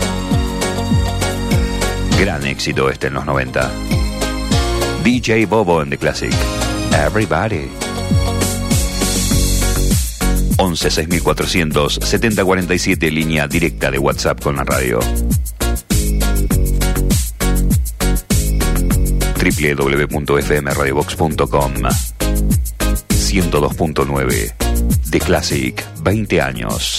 Gran éxito este en los noventa. D J Bobo en The Classic. Everybody. once seis mil cuatrocientos setenta cuarenta y siete, línea directa de WhatsApp con la radio. doble u doble u doble u punto f m radio box punto com. ciento dos punto nueve. The Classic, veinte años.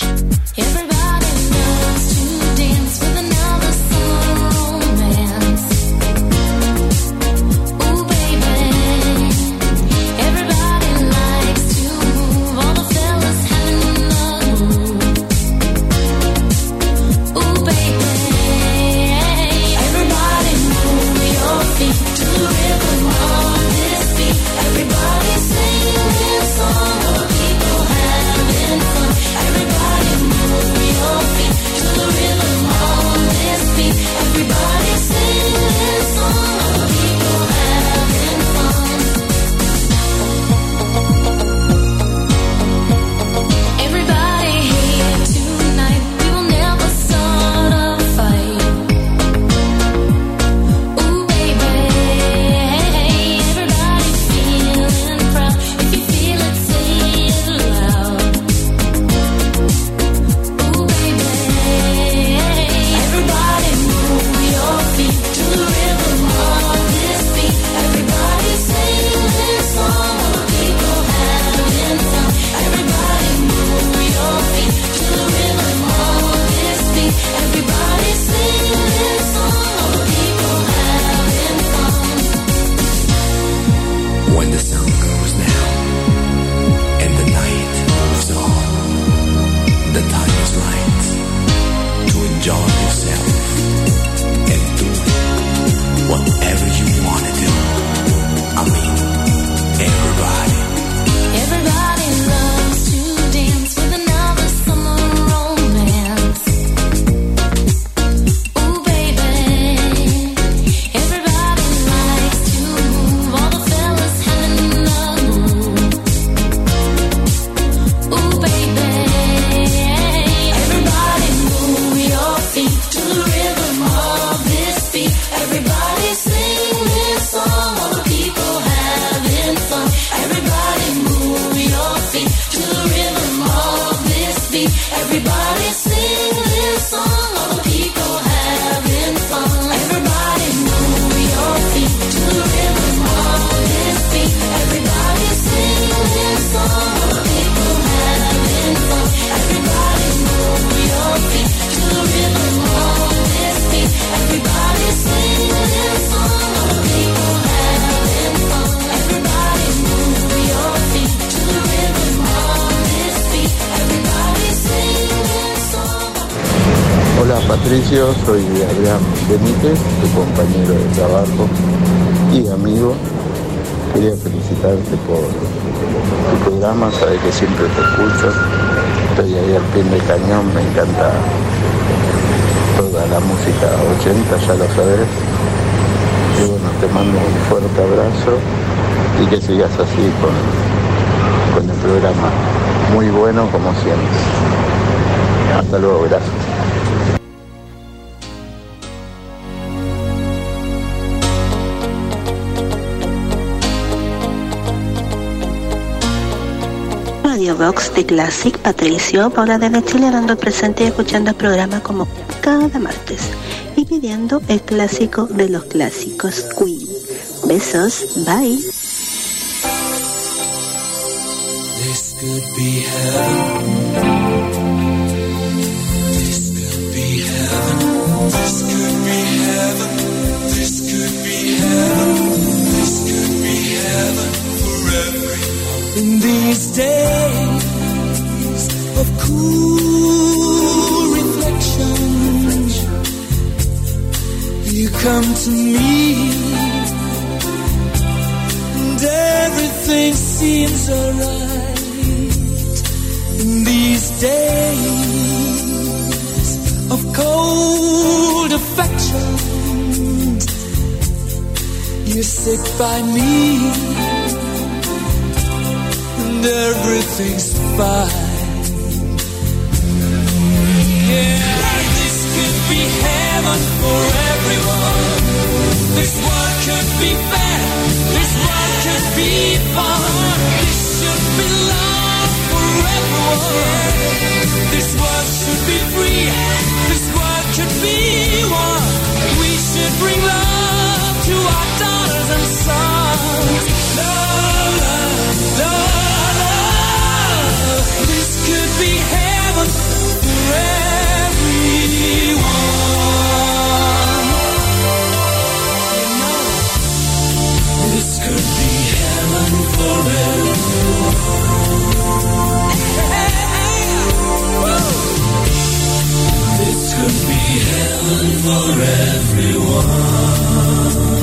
Everybody move Everybody sing this song, all the people having fun. Everybody move your feet to the rhythm of this beat. Everybody sing this song, all the people having fun. Everybody move your feet to the rhythm of this beat. Everybody sing this song, all the people having fun. Everybody move your feet to the rhythm of this beat. Everybody sing this song. Hola Patricio, soy Adrián Benítez, tu compañero de trabajo y amigo. Quería felicitarte por tu programa, sabes que siempre te escucho, estoy ahí al pie del cañón, me encanta toda la música ochenta, ya lo sabes. Y bueno, te mando un fuerte abrazo y que sigas así con, con el programa, muy bueno como siempre. Hasta luego, gracias. Radio Rocks de Classic, Patricio, Paula desde Chile, dando el presente y escuchando el programa como cada martes y pidiendo el clásico de los clásicos, Queen. Besos, bye. This could be heaven. This could be heaven. This could be heaven. This could be heaven. This could be heaven for everyone. In these days of cool reflection, you come to me, and everything seems alright. In these days of cold affection, you sit by me, and everything's fine. Yeah, this could be heaven for everyone. This world could be fair. This world could be fun. This should be love for everyone. This world should be free. This world could be one. We should bring love to our daughters and sons. Love, love, love, love. This could be heaven for everyone. This could be heaven for everyone. This could be heaven for everyone.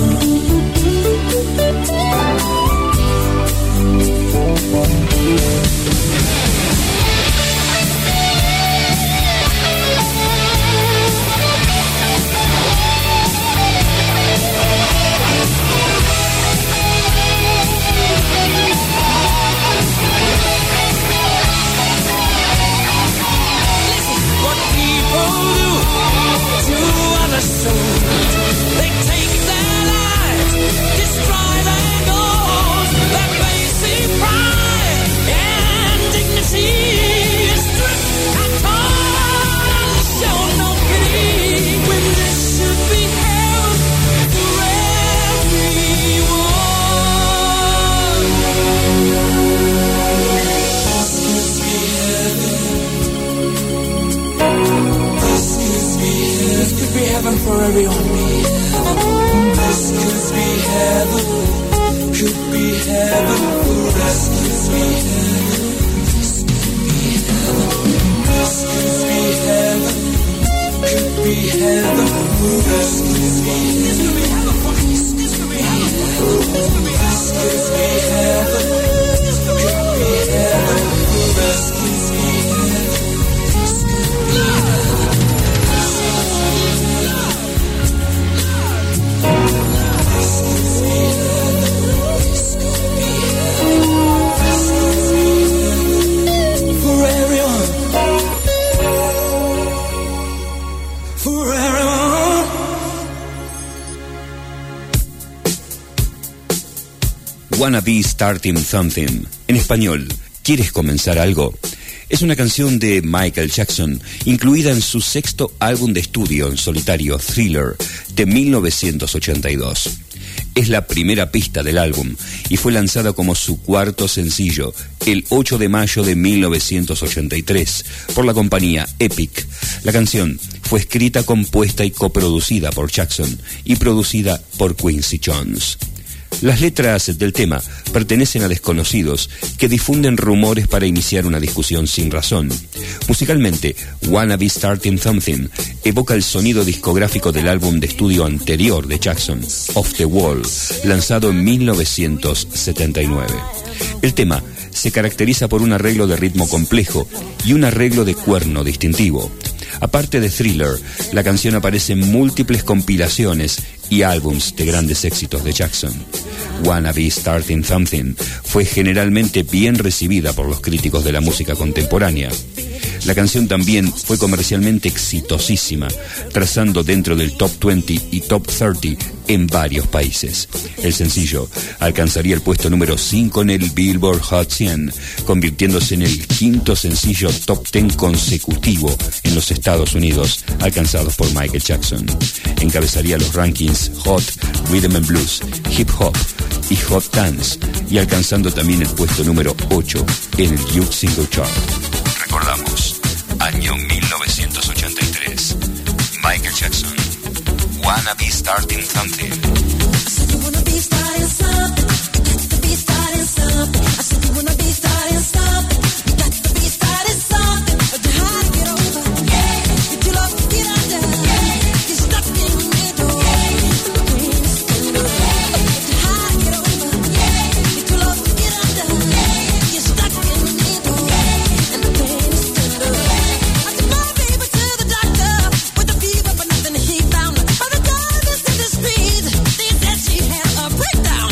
They take their lives, destroy their goals, their basic pride and dignity is stripped and torn and show no pity. When this should be held for everyone. This could be heaven. This could be heaven. This could be heaven for everyone. This could be heaven. Could be heaven for us. Could be heaven. This could be heaven. Could be heaven for us. Could be heaven for us. This could be heaven. This could be heaven. Could be heaven for us. Could be heaven. Wanna be starting something. En español, ¿quieres comenzar algo? Es una canción de Michael Jackson, incluida en su sexto álbum de estudio en solitario, Thriller, de mil novecientos ochenta y dos. Es la primera pista del álbum y fue lanzada como su cuarto sencillo el ocho de mayo de mil novecientos ochenta y tres por la compañía Epic. La canción fue escrita, compuesta y coproducida por Jackson y producida por Quincy Jones. Las letras del tema pertenecen a desconocidos que difunden rumores para iniciar una discusión sin razón. Musicalmente, Wanna Be Starting Something evoca el sonido discográfico del álbum de estudio anterior de Jackson, Off the Wall, lanzado en mil novecientos setenta y nueve. El tema se caracteriza por un arreglo de ritmo complejo y un arreglo de cuerno distintivo. Aparte de Thriller, la canción aparece en múltiples compilaciones y álbums de grandes éxitos de Jackson. Wanna Be Starting Something fue generalmente bien recibida por los críticos de la música contemporánea. La canción también fue comercialmente exitosísima, trazando dentro del Top veinte y Top treinta en varios países. El sencillo alcanzaría el puesto número cinco en el Billboard Hot cien, convirtiéndose en el quinto sencillo Top diez consecutivo en los Estados Unidos, alcanzados por Michael Jackson. Encabezaría los rankings Hot, Rhythm and Blues, Hip Hop y Hot Dance, y alcanzando también el puesto número ocho en el U K Single Chart. Recordamos, año mil novecientos ochenta y tres. Michael Jackson, Wanna Be Starting Something. I said you wanna be starting something. You got to be starting something. I said you wanna be starting something. You got to be starting something. But you had to get over. Yeah. Get your love to get under. Yeah. You're stuck in the middle. Yeah. The pain is tender. Yeah. You had to get over. Yeah. Get your love to get under. Yeah. You're stuck in the middle. Yeah. And the pain is tender. Yeah. I took my baby to the doctor with a fever, but nothing he found. By the time this in the street, they said she had a breakdown.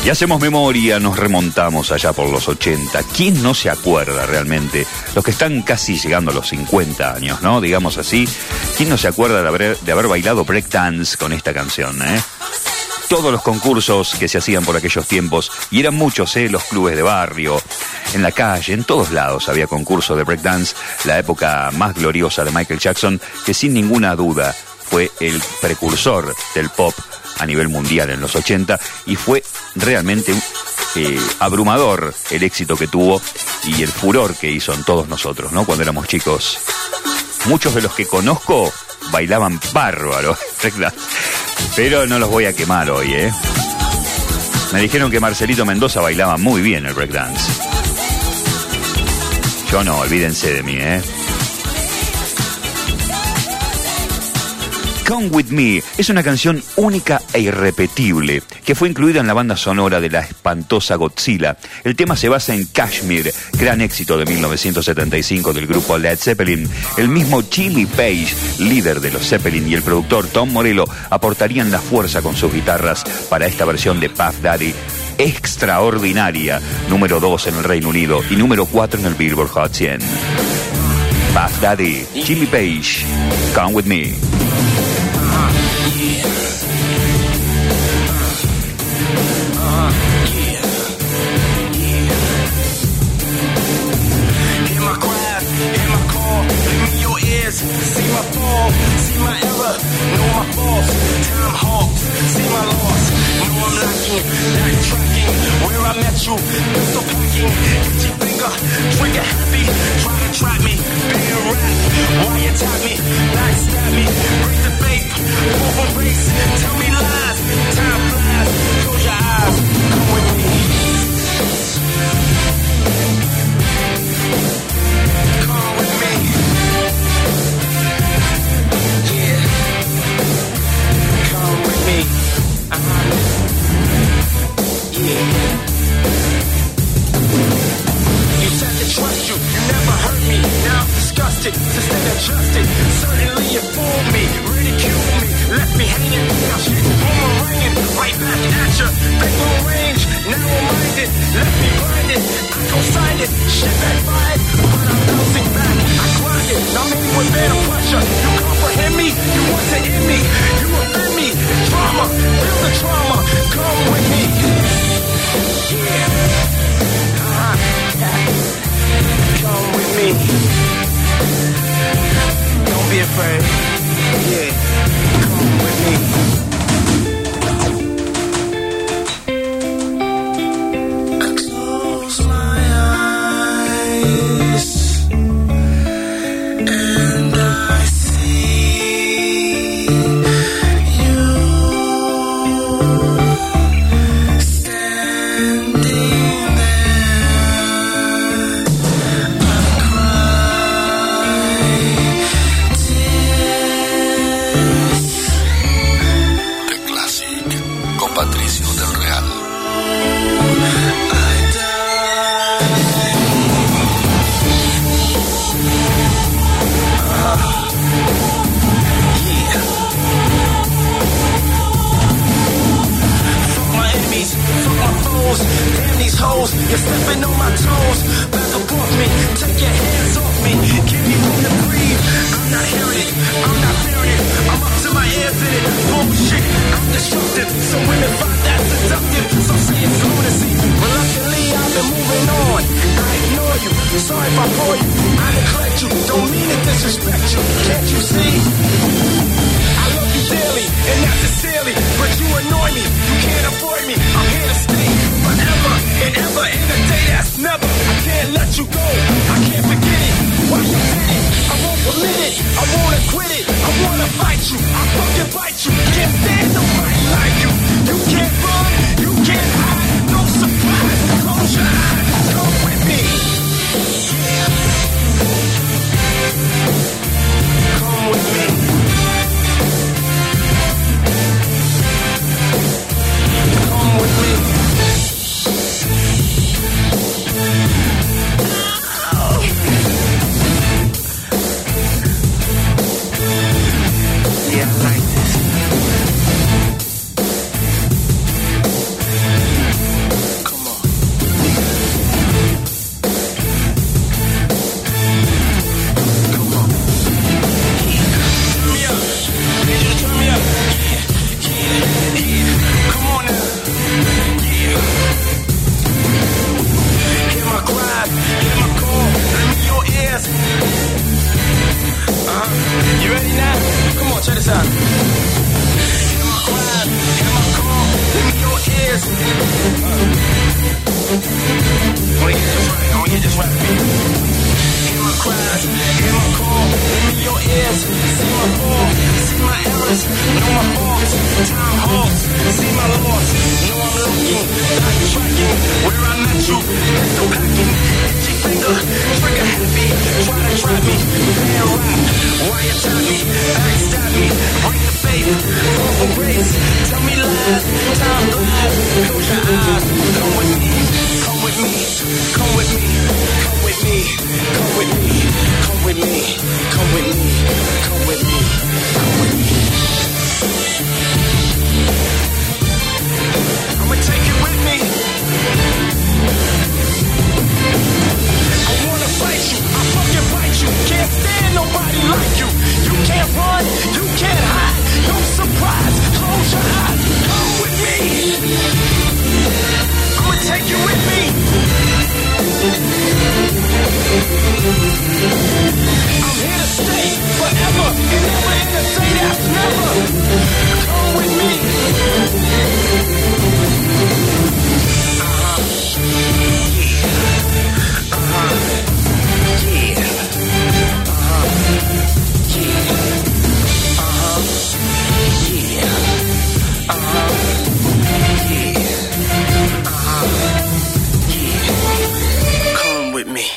Y hacemos memoria, nos remontamos allá por los ochenta. ¿Quién no se acuerda realmente? Los que están casi llegando a los cincuenta años, ¿no? Digamos así. ¿Quién no se acuerda de haber, de haber bailado breakdance con esta canción, eh? Todos los concursos que se hacían por aquellos tiempos, y eran muchos, ¿eh? Los clubes de barrio, en la calle, en todos lados había concursos de breakdance. La época más gloriosa de Michael Jackson, que sin ninguna duda fue el precursor del pop a nivel mundial en los ochenta, y fue realmente eh, abrumador el éxito que tuvo y el furor que hizo en todos nosotros, ¿no? Cuando éramos chicos. Muchos de los que conozco bailaban bárbaro, pero no los voy a quemar hoy, ¿eh? Me dijeron que Marcelito Mendoza bailaba muy bien el breakdance. Yo no, olvídense de mí, ¿eh? Come With Me es una canción única e irrepetible que fue incluida en la banda sonora de la espantosa Godzilla. El tema se basa en Kashmir, gran éxito de mil novecientos setenta y cinco del grupo Led Zeppelin. El mismo Jimmy Page, líder de los Zeppelin, y el productor Tom Morello aportarían la fuerza con sus guitarras para esta versión de Puff Daddy extraordinaria, número dos en el Reino Unido y número cuatro en el Billboard Hot cien. Puff Daddy, Jimmy Page, Come With Me. See my fall, see my error, know my faults, time hawks, see my loss, know I'm lacking, backtracking, where I met you, pistol packing, itchy finger, trigger happy, try to trap me, being rap, why you tap me, backstab me, break the faith, over race, tell me lies, time flies, close your eyes, come with me. Come with me. Trust you, you never hurt me. Now I'm disgusted, system adjusted. Certainly you fooled me, ridiculed me, left me hanging. Now shit, boomeranging, right back at ya. Big long range, narrow-minded, left me blinded. I co-signed it, shit backfired, but I'm bouncing back. I grind it, now maybe with better pressure. You comprehend me, you want to end me, you offend me. It's drama, feel the trauma. Come with me. Yeah. Uh-huh. Come with me. Don't be afraid. Yeah. Come with me. I close my eyes and I see you standing there. Patricio del Real. Damn these hoes, you're stepping on my toes. Back up off me, take your hands off me. Give me room to breathe. I'm not hearing it, I'm not fearing it. I'm up to my ears in it. Bullshit, I'm destructive. Some women find that seductive. Some say it's lunacy. Reluctantly, I've been moving on. I ignore you, sorry if I bore you. I neglect you, don't mean to disrespect you. Can't you see? I love you dearly, and not sincerely. But you annoy me, you can't avoid me. I'm here to stay forever and ever. In a day that's never. I can't let you go, I can't forget it. Why you did it? I won't permit it, I wanna quit it. I wanna fight you, I fucking bite you. Can't stand nobody like you. You can't run, you can't hide. No surprise, close your eyes, come with me. Come with me. Come with me. Oh yeah, that's right. Oh yeah, just right. Hear my cries, hear my call. Lend me your ears, see my fall, see my errors, know my faults. Time halts, see my loss. Know I'm looking, backtracking. Where I met you, pistol packing. Itchy finger, trigger happy. Try to trap me, bad rap. Why you tap me, backstab me, bring the faith, fall from grace. Tell me lies, time flies. Close your eyes, come with me, come with me, come with me, come with me, come with me, come with me, come with me, come with me, come with me. I'ma take you with me. I wanna fight you, I fucking bite you. Can't stand nobody like you. You can't run, you can't hide. No surprise, close your eyes, come with me. I'ma take you with me. I'm here to stay forever and never in a say that's never. Come with me. Uh-huh. Yeah. Uh-huh. Yeah. Uh-huh. Yeah. Uh-huh. Yeah. Uh-huh. Yeah. Uh-huh. Yeah. Come with me.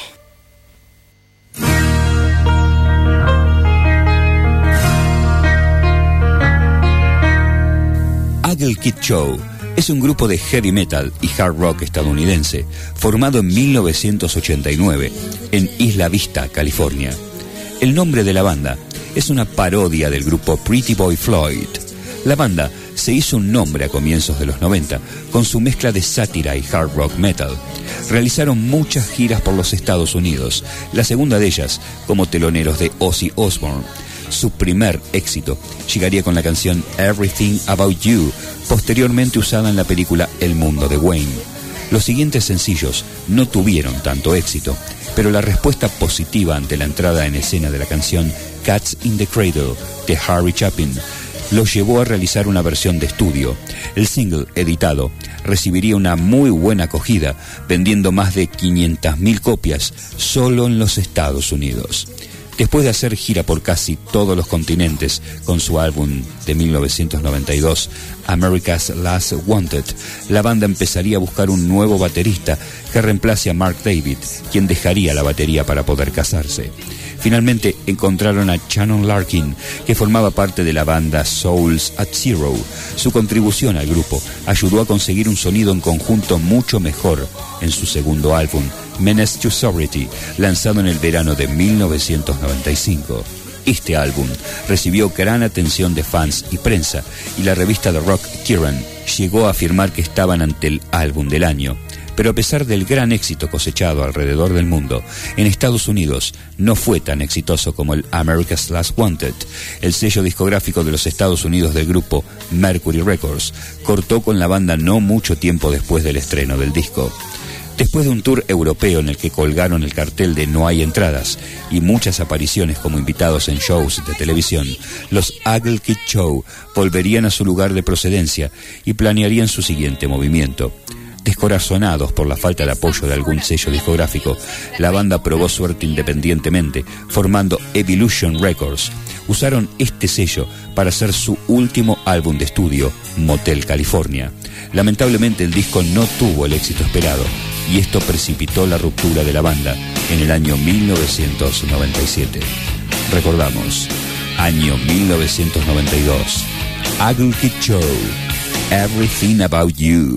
Ugly Kid Joe es un grupo de heavy metal y hard rock estadounidense formado en mil novecientos ochenta y nueve en Isla Vista, California. El nombre de la banda es una parodia del grupo Pretty Boy Floyd. La banda se hizo un nombre a comienzos de los noventa con su mezcla de sátira y hard rock metal. Realizaron muchas giras por los Estados Unidos, la segunda de ellas como teloneros de Ozzy Osbourne. Su primer éxito llegaría con la canción Everything About You, posteriormente usada en la película El Mundo de Wayne. Los siguientes sencillos no tuvieron tanto éxito, pero la respuesta positiva ante la entrada en escena de la canción Cats in the Cradle de Harry Chapin los llevó a realizar una versión de estudio. El single editado recibiría una muy buena acogida, vendiendo más de quinientas mil copias solo en los Estados Unidos. Después de hacer gira por casi todos los continentes con su álbum de mil novecientos noventa y dos, America's Last Wanted, la banda empezaría a buscar un nuevo baterista que reemplace a Mark David, quien dejaría la batería para poder casarse. Finalmente encontraron a Shannon Larkin, que formaba parte de la banda Souls at Zero. Su contribución al grupo ayudó a conseguir un sonido en conjunto mucho mejor en su segundo álbum, Menace to Sobriety, lanzado en el verano de mil novecientos noventa y cinco. Este álbum recibió gran atención de fans y prensa, y la revista de rock Kerrang llegó a afirmar que estaban ante el álbum del año. Pero a pesar del gran éxito cosechado alrededor del mundo, en Estados Unidos no fue tan exitoso como el America's Last Wanted. El sello discográfico de los Estados Unidos del grupo, Mercury Records, cortó con la banda no mucho tiempo después del estreno del disco. Después de un tour europeo en el que colgaron el cartel de No hay entradas y muchas apariciones como invitados en shows de televisión, los Ugly Kid Joe volverían a su lugar de procedencia y planearían su siguiente movimiento. Descorazonados por la falta de apoyo de algún sello discográfico, la banda probó suerte independientemente, formando Evolution Records. Usaron este sello para hacer su último álbum de estudio, Motel California. Lamentablemente el disco no tuvo el éxito esperado, y esto precipitó la ruptura de la banda en el año mil novecientos noventa y siete. Recordamos, año mil novecientos noventa y dos, Ugly Kid Joe, Everything About You.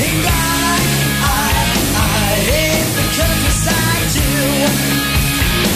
I, I, I hate the countryside too.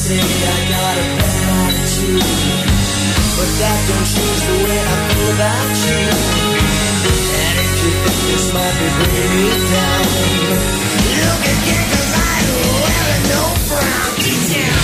say I got a bad attitude, but that don't change the way I feel about you. And if you think this might be bringing me down, look again, 'cause I ain't wearing no frown. Get down.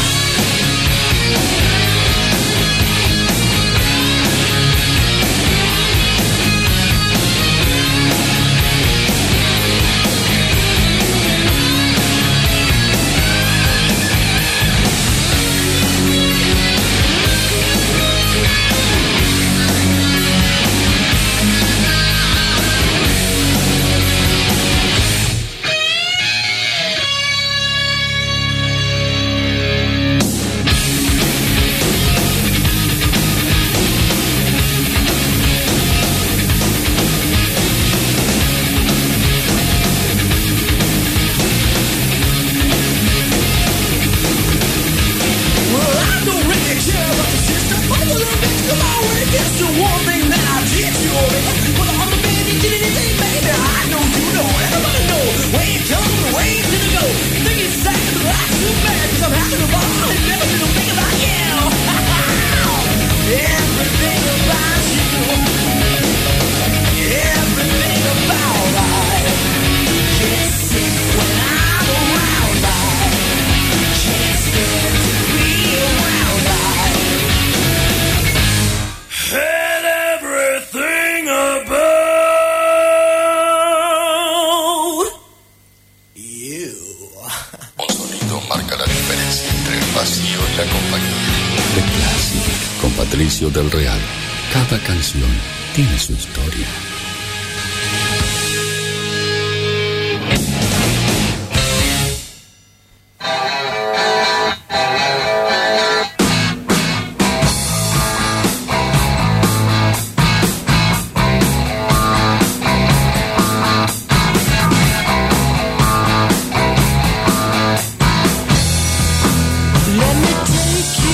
Del Real. Cada canción tiene su historia.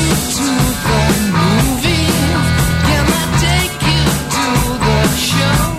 Show.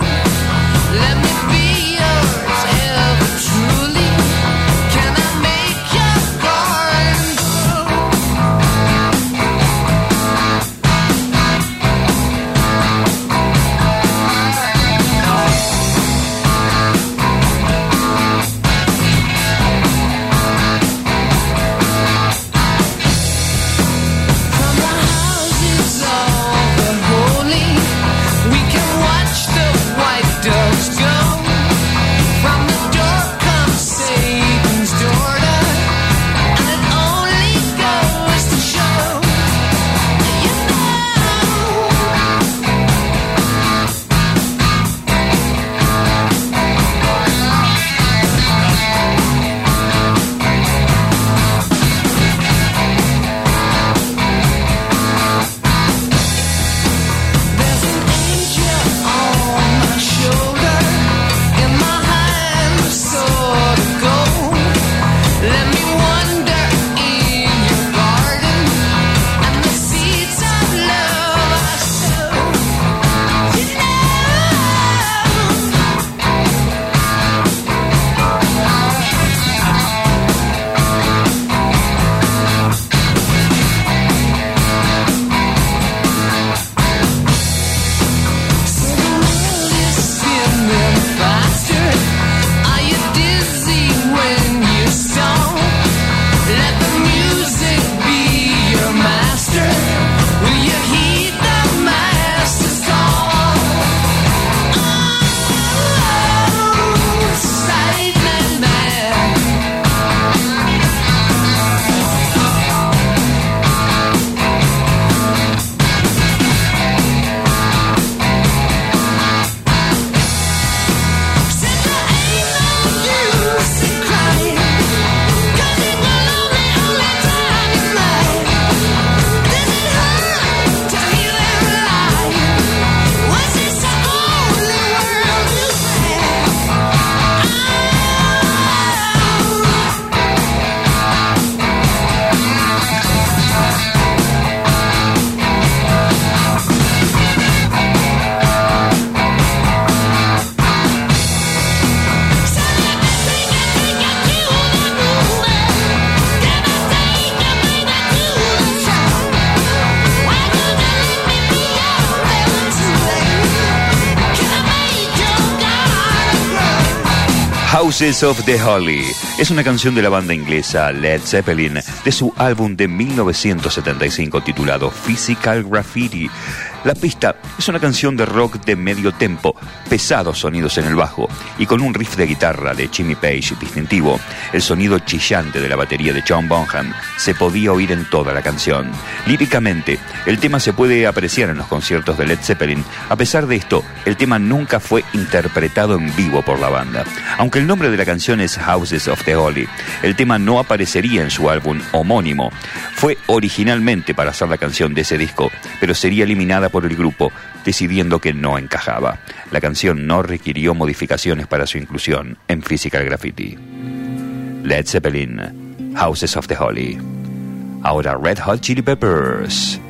Houses of the Holy es una canción de la banda inglesa Led Zeppelin de su álbum de mil novecientos setenta y cinco titulado Physical Graffiti. La pista es una canción de rock de medio tempo, pesados sonidos en el bajo y con un riff de guitarra de Jimmy Page distintivo. El sonido chillante de la batería de John Bonham se podía oír en toda la canción. Líricamente, el tema se puede apreciar en los conciertos de Led Zeppelin. A pesar de esto, el tema nunca fue interpretado en vivo por la banda. Aunque el nombre de la canción es Houses of the Holy, el tema no aparecería en su álbum homónimo. Fue originalmente para hacer la canción de ese disco, pero sería eliminada por el grupo, decidiendo que no encajaba. La canción no requirió modificaciones para su inclusión en Physical Graffiti. Led Zeppelin, Houses of the Holy. Ahora Red Hot Chili Peppers,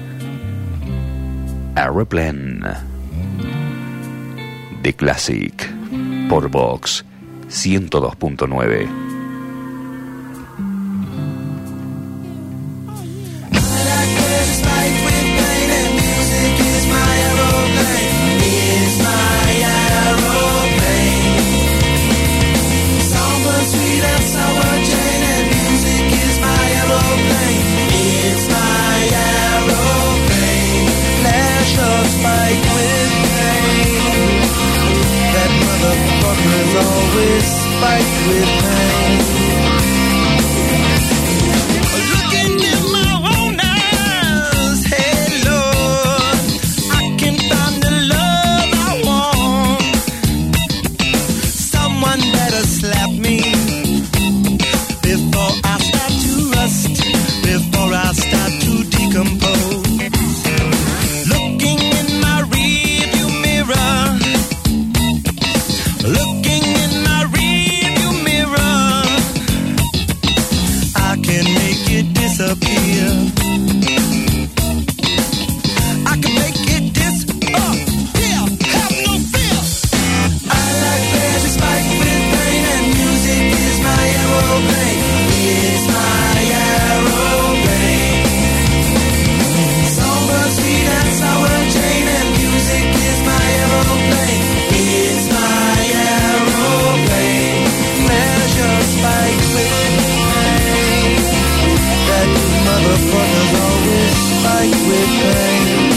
Aeroplane. The Classic, por Vox ciento dos punto nueve. Always spiked with pain. Looking in my own eyes, hey Lord, I can find the love I want. Someone better slap me before I start to rust, before I start to decompose. Looking in my rearview mirror, looking in my rearview mirror, I can make it disappear. I can make it disappear. Have no fear. I like pleasure spiked with pain, and music is my aeroplane. It's my aeroplane. Somber, sweet and sour Jane, and music is my aeroplane. It's my aeroplane. Pleasure spiked with pain. That motherfucker's always spiked with pain.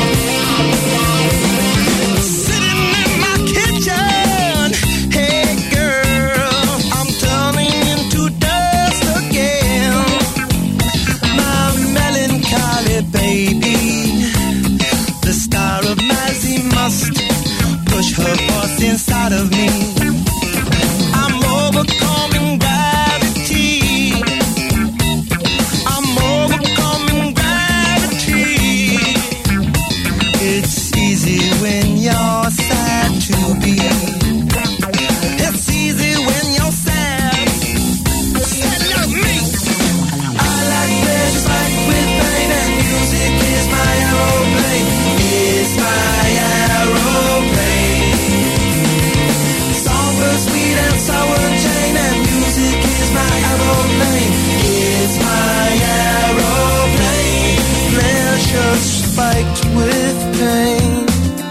Sitting in my kitchen, hey girl, I'm turning into dust again. My melancholy baby, the star of my Z must push her force inside of me. I'm overcoming gravity. I'm overcoming gravity. It's easy when you're sad to be. It's easy when you're sad. Sad like me. I like pleasure spiked with pain, and music is my aeroplane. It's my aeroplane. Somber, sweet and sour Jane, and music is my aeroplane. It's my aeroplane. Pleasure spiked with pain.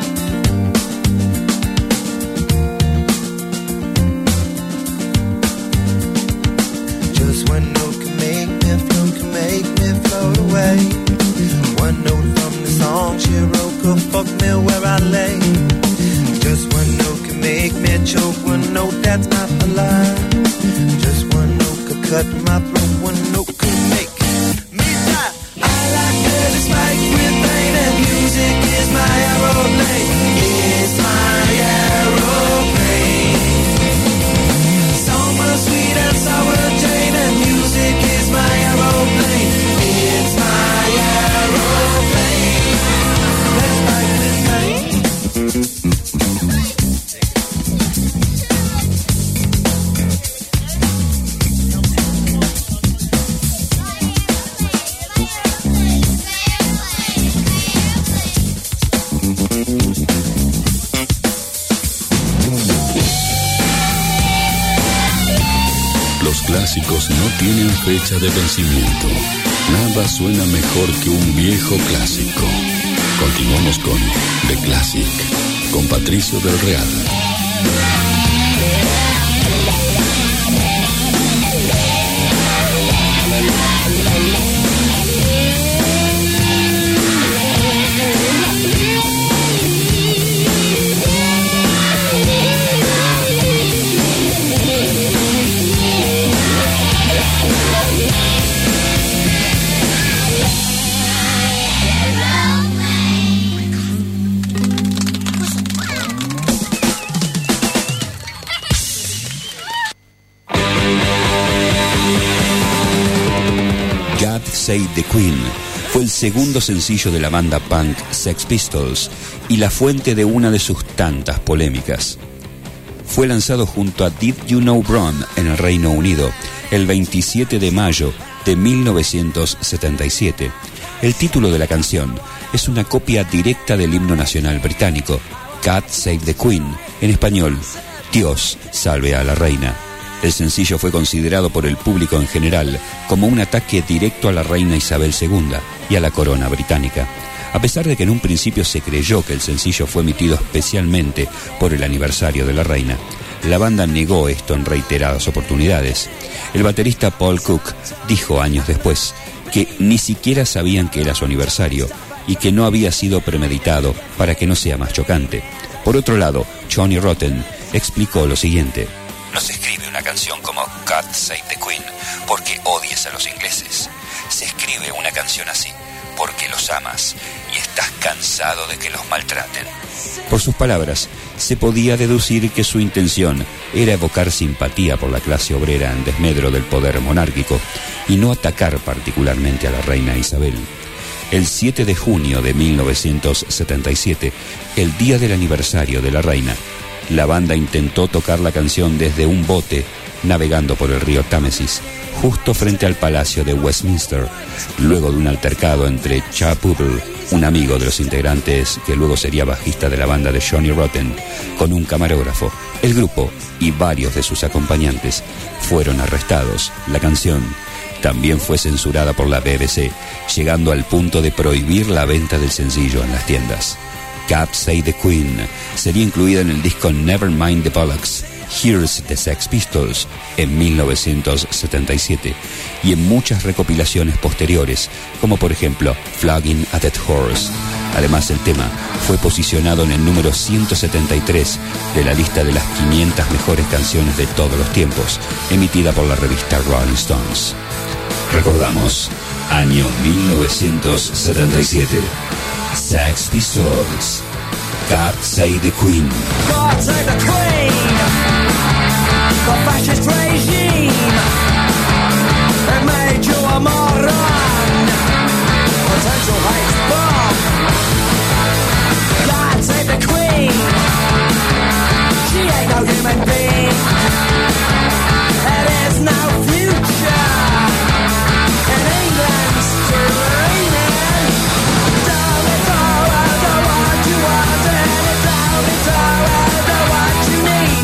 Just one note can make me float, can make me float away. One note from the song she wrote could fuck me where I lay. Just one note can make me choke, one note that's not a lie. Just one note could cut my throat, one note could make me die. I like pleasure spiked with pain, and music is my aeroplane. It's my aeroplane. Somber, sweet and sour Jane, and music is my aeroplane. It's my aeroplane. Let's spiked with pain. Los clásicos no tienen fecha de vencimiento. Nada suena mejor que un viejo clásico. Continuamos con The Classic, con Patricio del Real. Save the Queen fue el segundo sencillo de la banda punk Sex Pistols y la fuente de una de sus tantas polémicas. Fue lanzado junto a Did You Know Bron en el Reino Unido el veintisiete de mayo de mil novecientos setenta y siete. El título de la canción es una copia directa del himno nacional británico, God Save the Queen, en español, Dios salve a la reina. El sencillo fue considerado por el público en general como un ataque directo a la reina Isabel segunda y a la corona británica. A pesar de que en un principio se creyó que el sencillo fue emitido especialmente por el aniversario de la reina, la banda negó esto en reiteradas oportunidades. El baterista Paul Cook dijo años después que ni siquiera sabían que era su aniversario y que no había sido premeditado para que no sea más chocante. Por otro lado, Johnny Rotten explicó lo siguiente: no se escribe una canción como God Save the Queen porque odies a los ingleses. Se escribe una canción así porque los amas y estás cansado de que los maltraten. Por sus palabras, se podía deducir que su intención era evocar simpatía por la clase obrera en desmedro del poder monárquico y no atacar particularmente a la reina Isabel. El siete de junio de mil novecientos setenta y siete, el día del aniversario de la reina, la banda intentó tocar la canción desde un bote navegando por el río Támesis, justo frente al Palacio de Westminster, luego de un altercado entre Chuck Bubble, un amigo de los integrantes que luego sería bajista de la banda de Johnny Rotten, con un camarógrafo. El grupo y varios de sus acompañantes fueron arrestados. La canción también fue censurada por la B B C, llegando al punto de prohibir la venta del sencillo en las tiendas. God Save the Queen sería incluida en el disco Nevermind the Bollocks, Here's the Sex Pistols, en mil novecientos setenta y siete, y en muchas recopilaciones posteriores, como por ejemplo Flogging a Dead Horse. Además, el tema fue posicionado en el número ciento setenta y tres de la lista de las quinientas mejores canciones de todos los tiempos, emitida por la revista Rolling Stones. Recordamos, año mil novecientos setenta y siete. Sex Pistols, God Save the Queen. God save the Queen. The fascist regime that made you a moron. Potential hate bomb. God save the Queen. She ain't no human being. There is no future in England's dreaming. Don't be so, I don't want you want, and it's all, it's all, I don't want you need.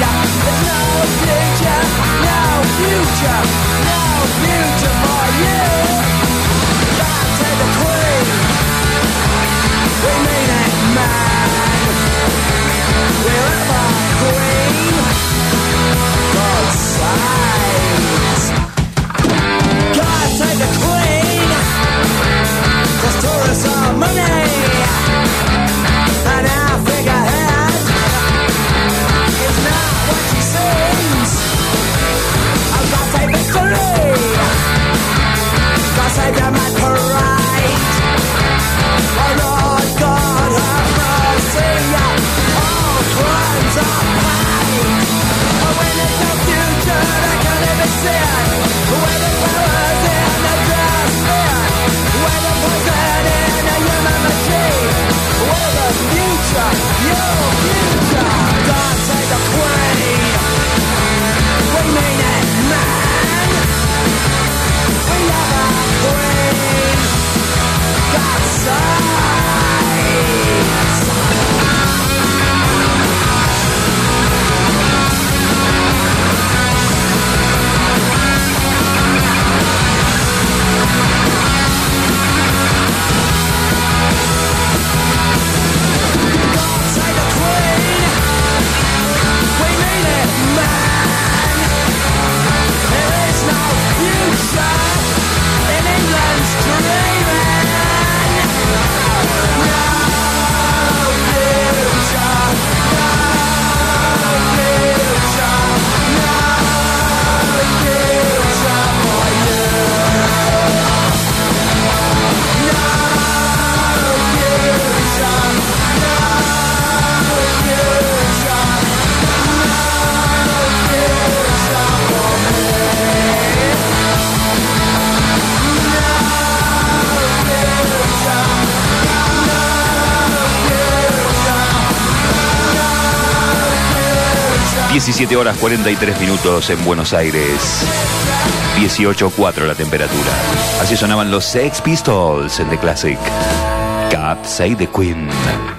diecisiete horas cuarenta y tres minutos en Buenos Aires. dieciocho coma cuatro la temperatura. Así sonaban los Sex Pistols en The Classic. God Save the Queen.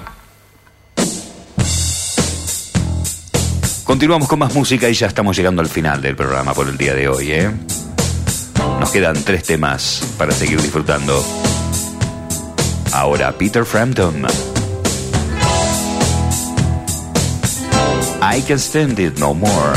Continuamos con más música y ya estamos llegando al final del programa por el día de hoy, ¿eh? Nos quedan tres temas para seguir disfrutando. Ahora Peter Frampton. I Can't Stand It No More.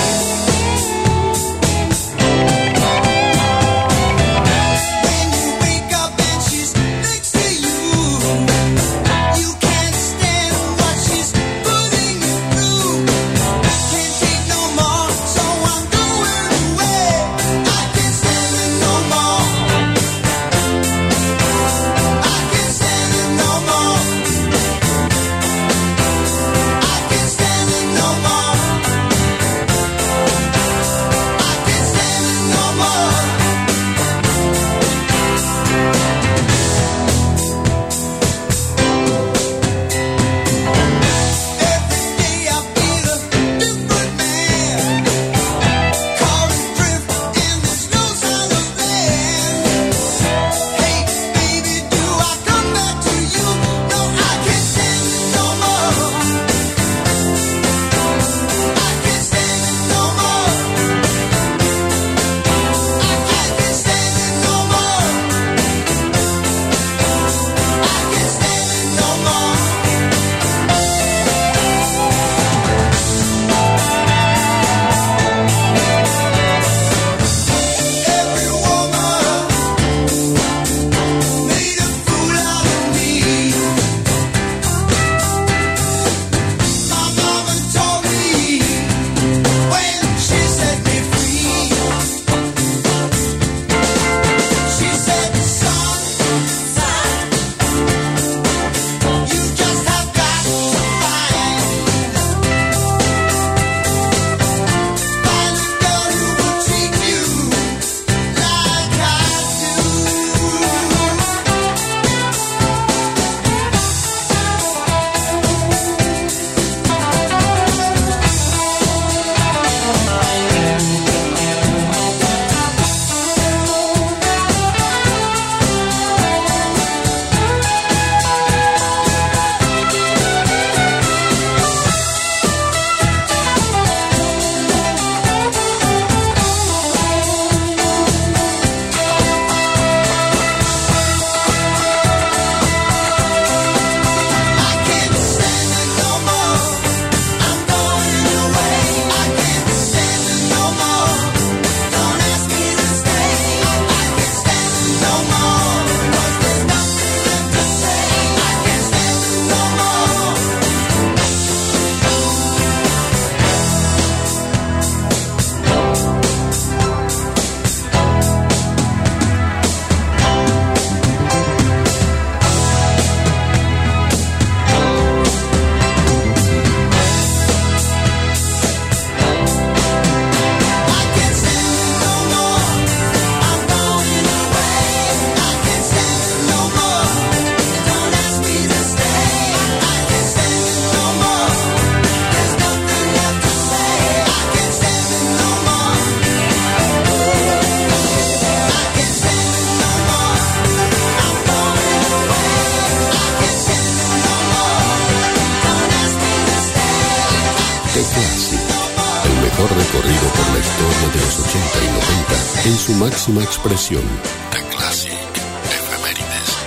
Recorrido por la historia de los ochenta y noventa en su máxima expresión. The Classic Efemérides.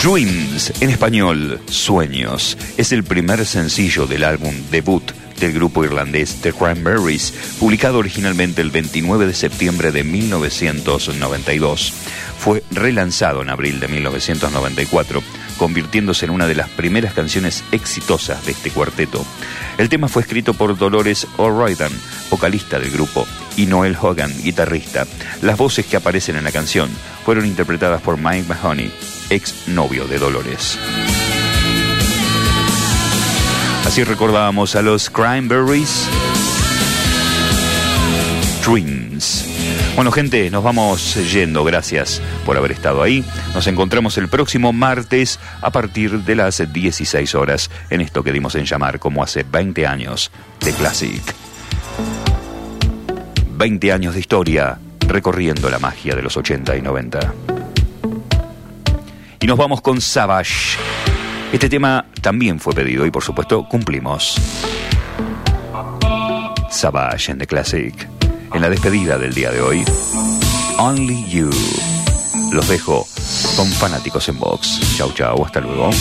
Dreams, en español, Sueños, es el primer sencillo del álbum debut del grupo irlandés The Cranberries, publicado originalmente el veintinueve de septiembre de mil novecientos noventa y dos. Fue relanzado en abril de mil novecientos noventa y cuatro, convirtiéndose en una de las primeras canciones exitosas de este cuarteto. El tema fue escrito por Dolores O'Riordan, vocalista del grupo, y Noel Hogan, guitarrista. Las voces que aparecen en la canción fueron interpretadas por Mike Mahoney, ex novio de Dolores. Así recordábamos a los Cranberries. Dreams. Bueno, gente, nos vamos yendo. Gracias por haber estado ahí. Nos encontramos el próximo martes a partir de las dieciséis horas en esto que dimos en llamar como hace veinte años de Classic. veinte años de historia recorriendo la magia de los ochenta y noventa. Y nos vamos con Savage. Este tema también fue pedido y por supuesto cumplimos. Savage en The Classic. En la despedida del día de hoy, Only You. Los dejo con Fanáticos en Box. Chau, chau, hasta luego.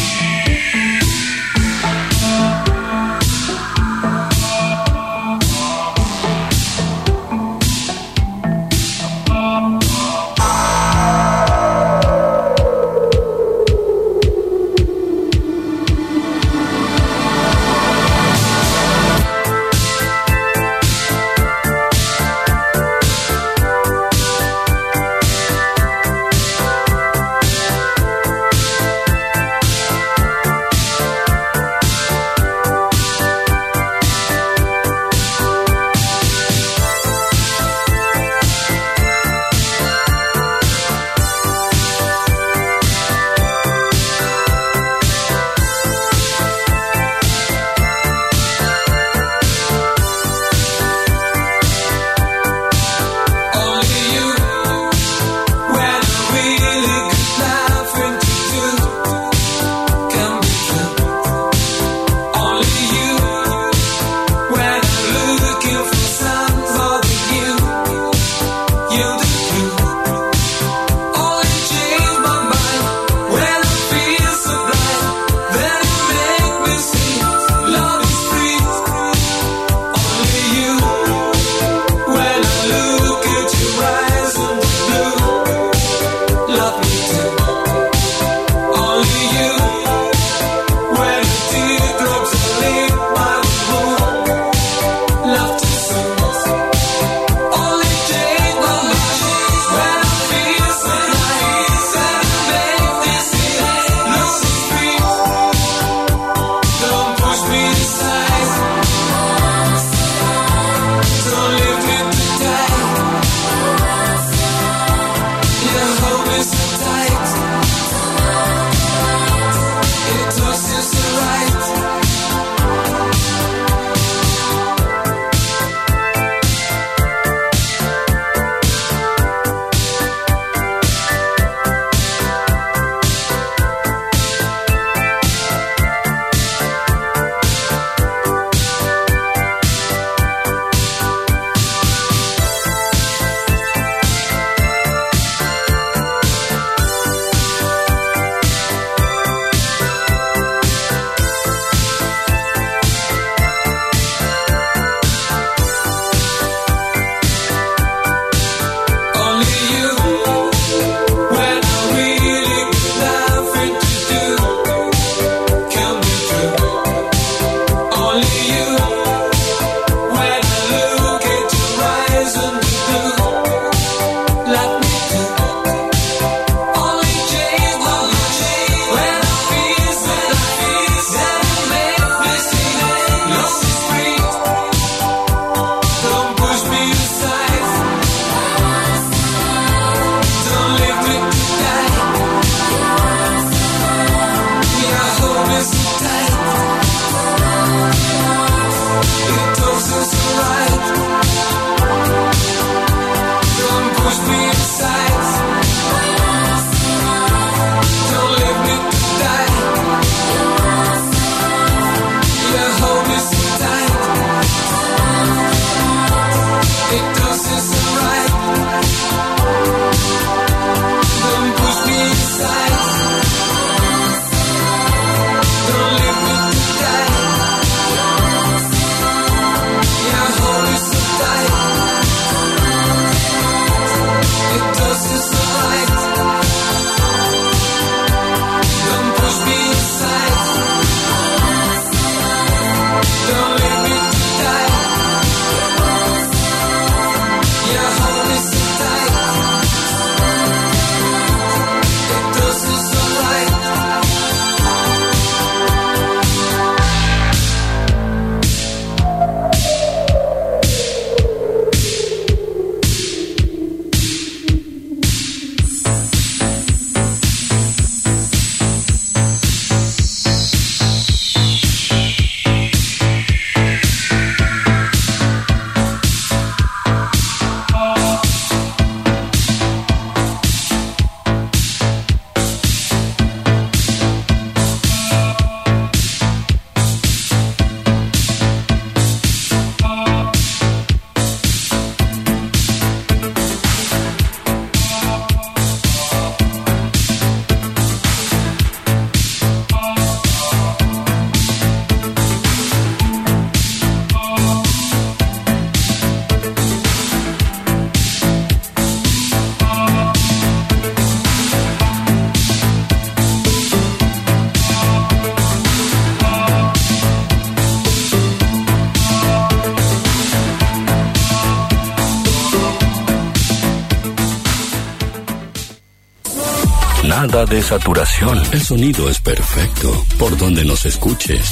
nada de saturación. El sonido es perfecto por donde nos escuches.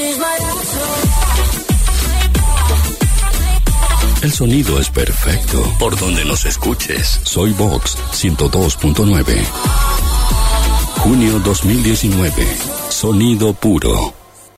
El sonido es perfecto por donde nos escuches. Soy Vox ciento dos punto nueve. Junio dos mil diecinueve. Sonido puro.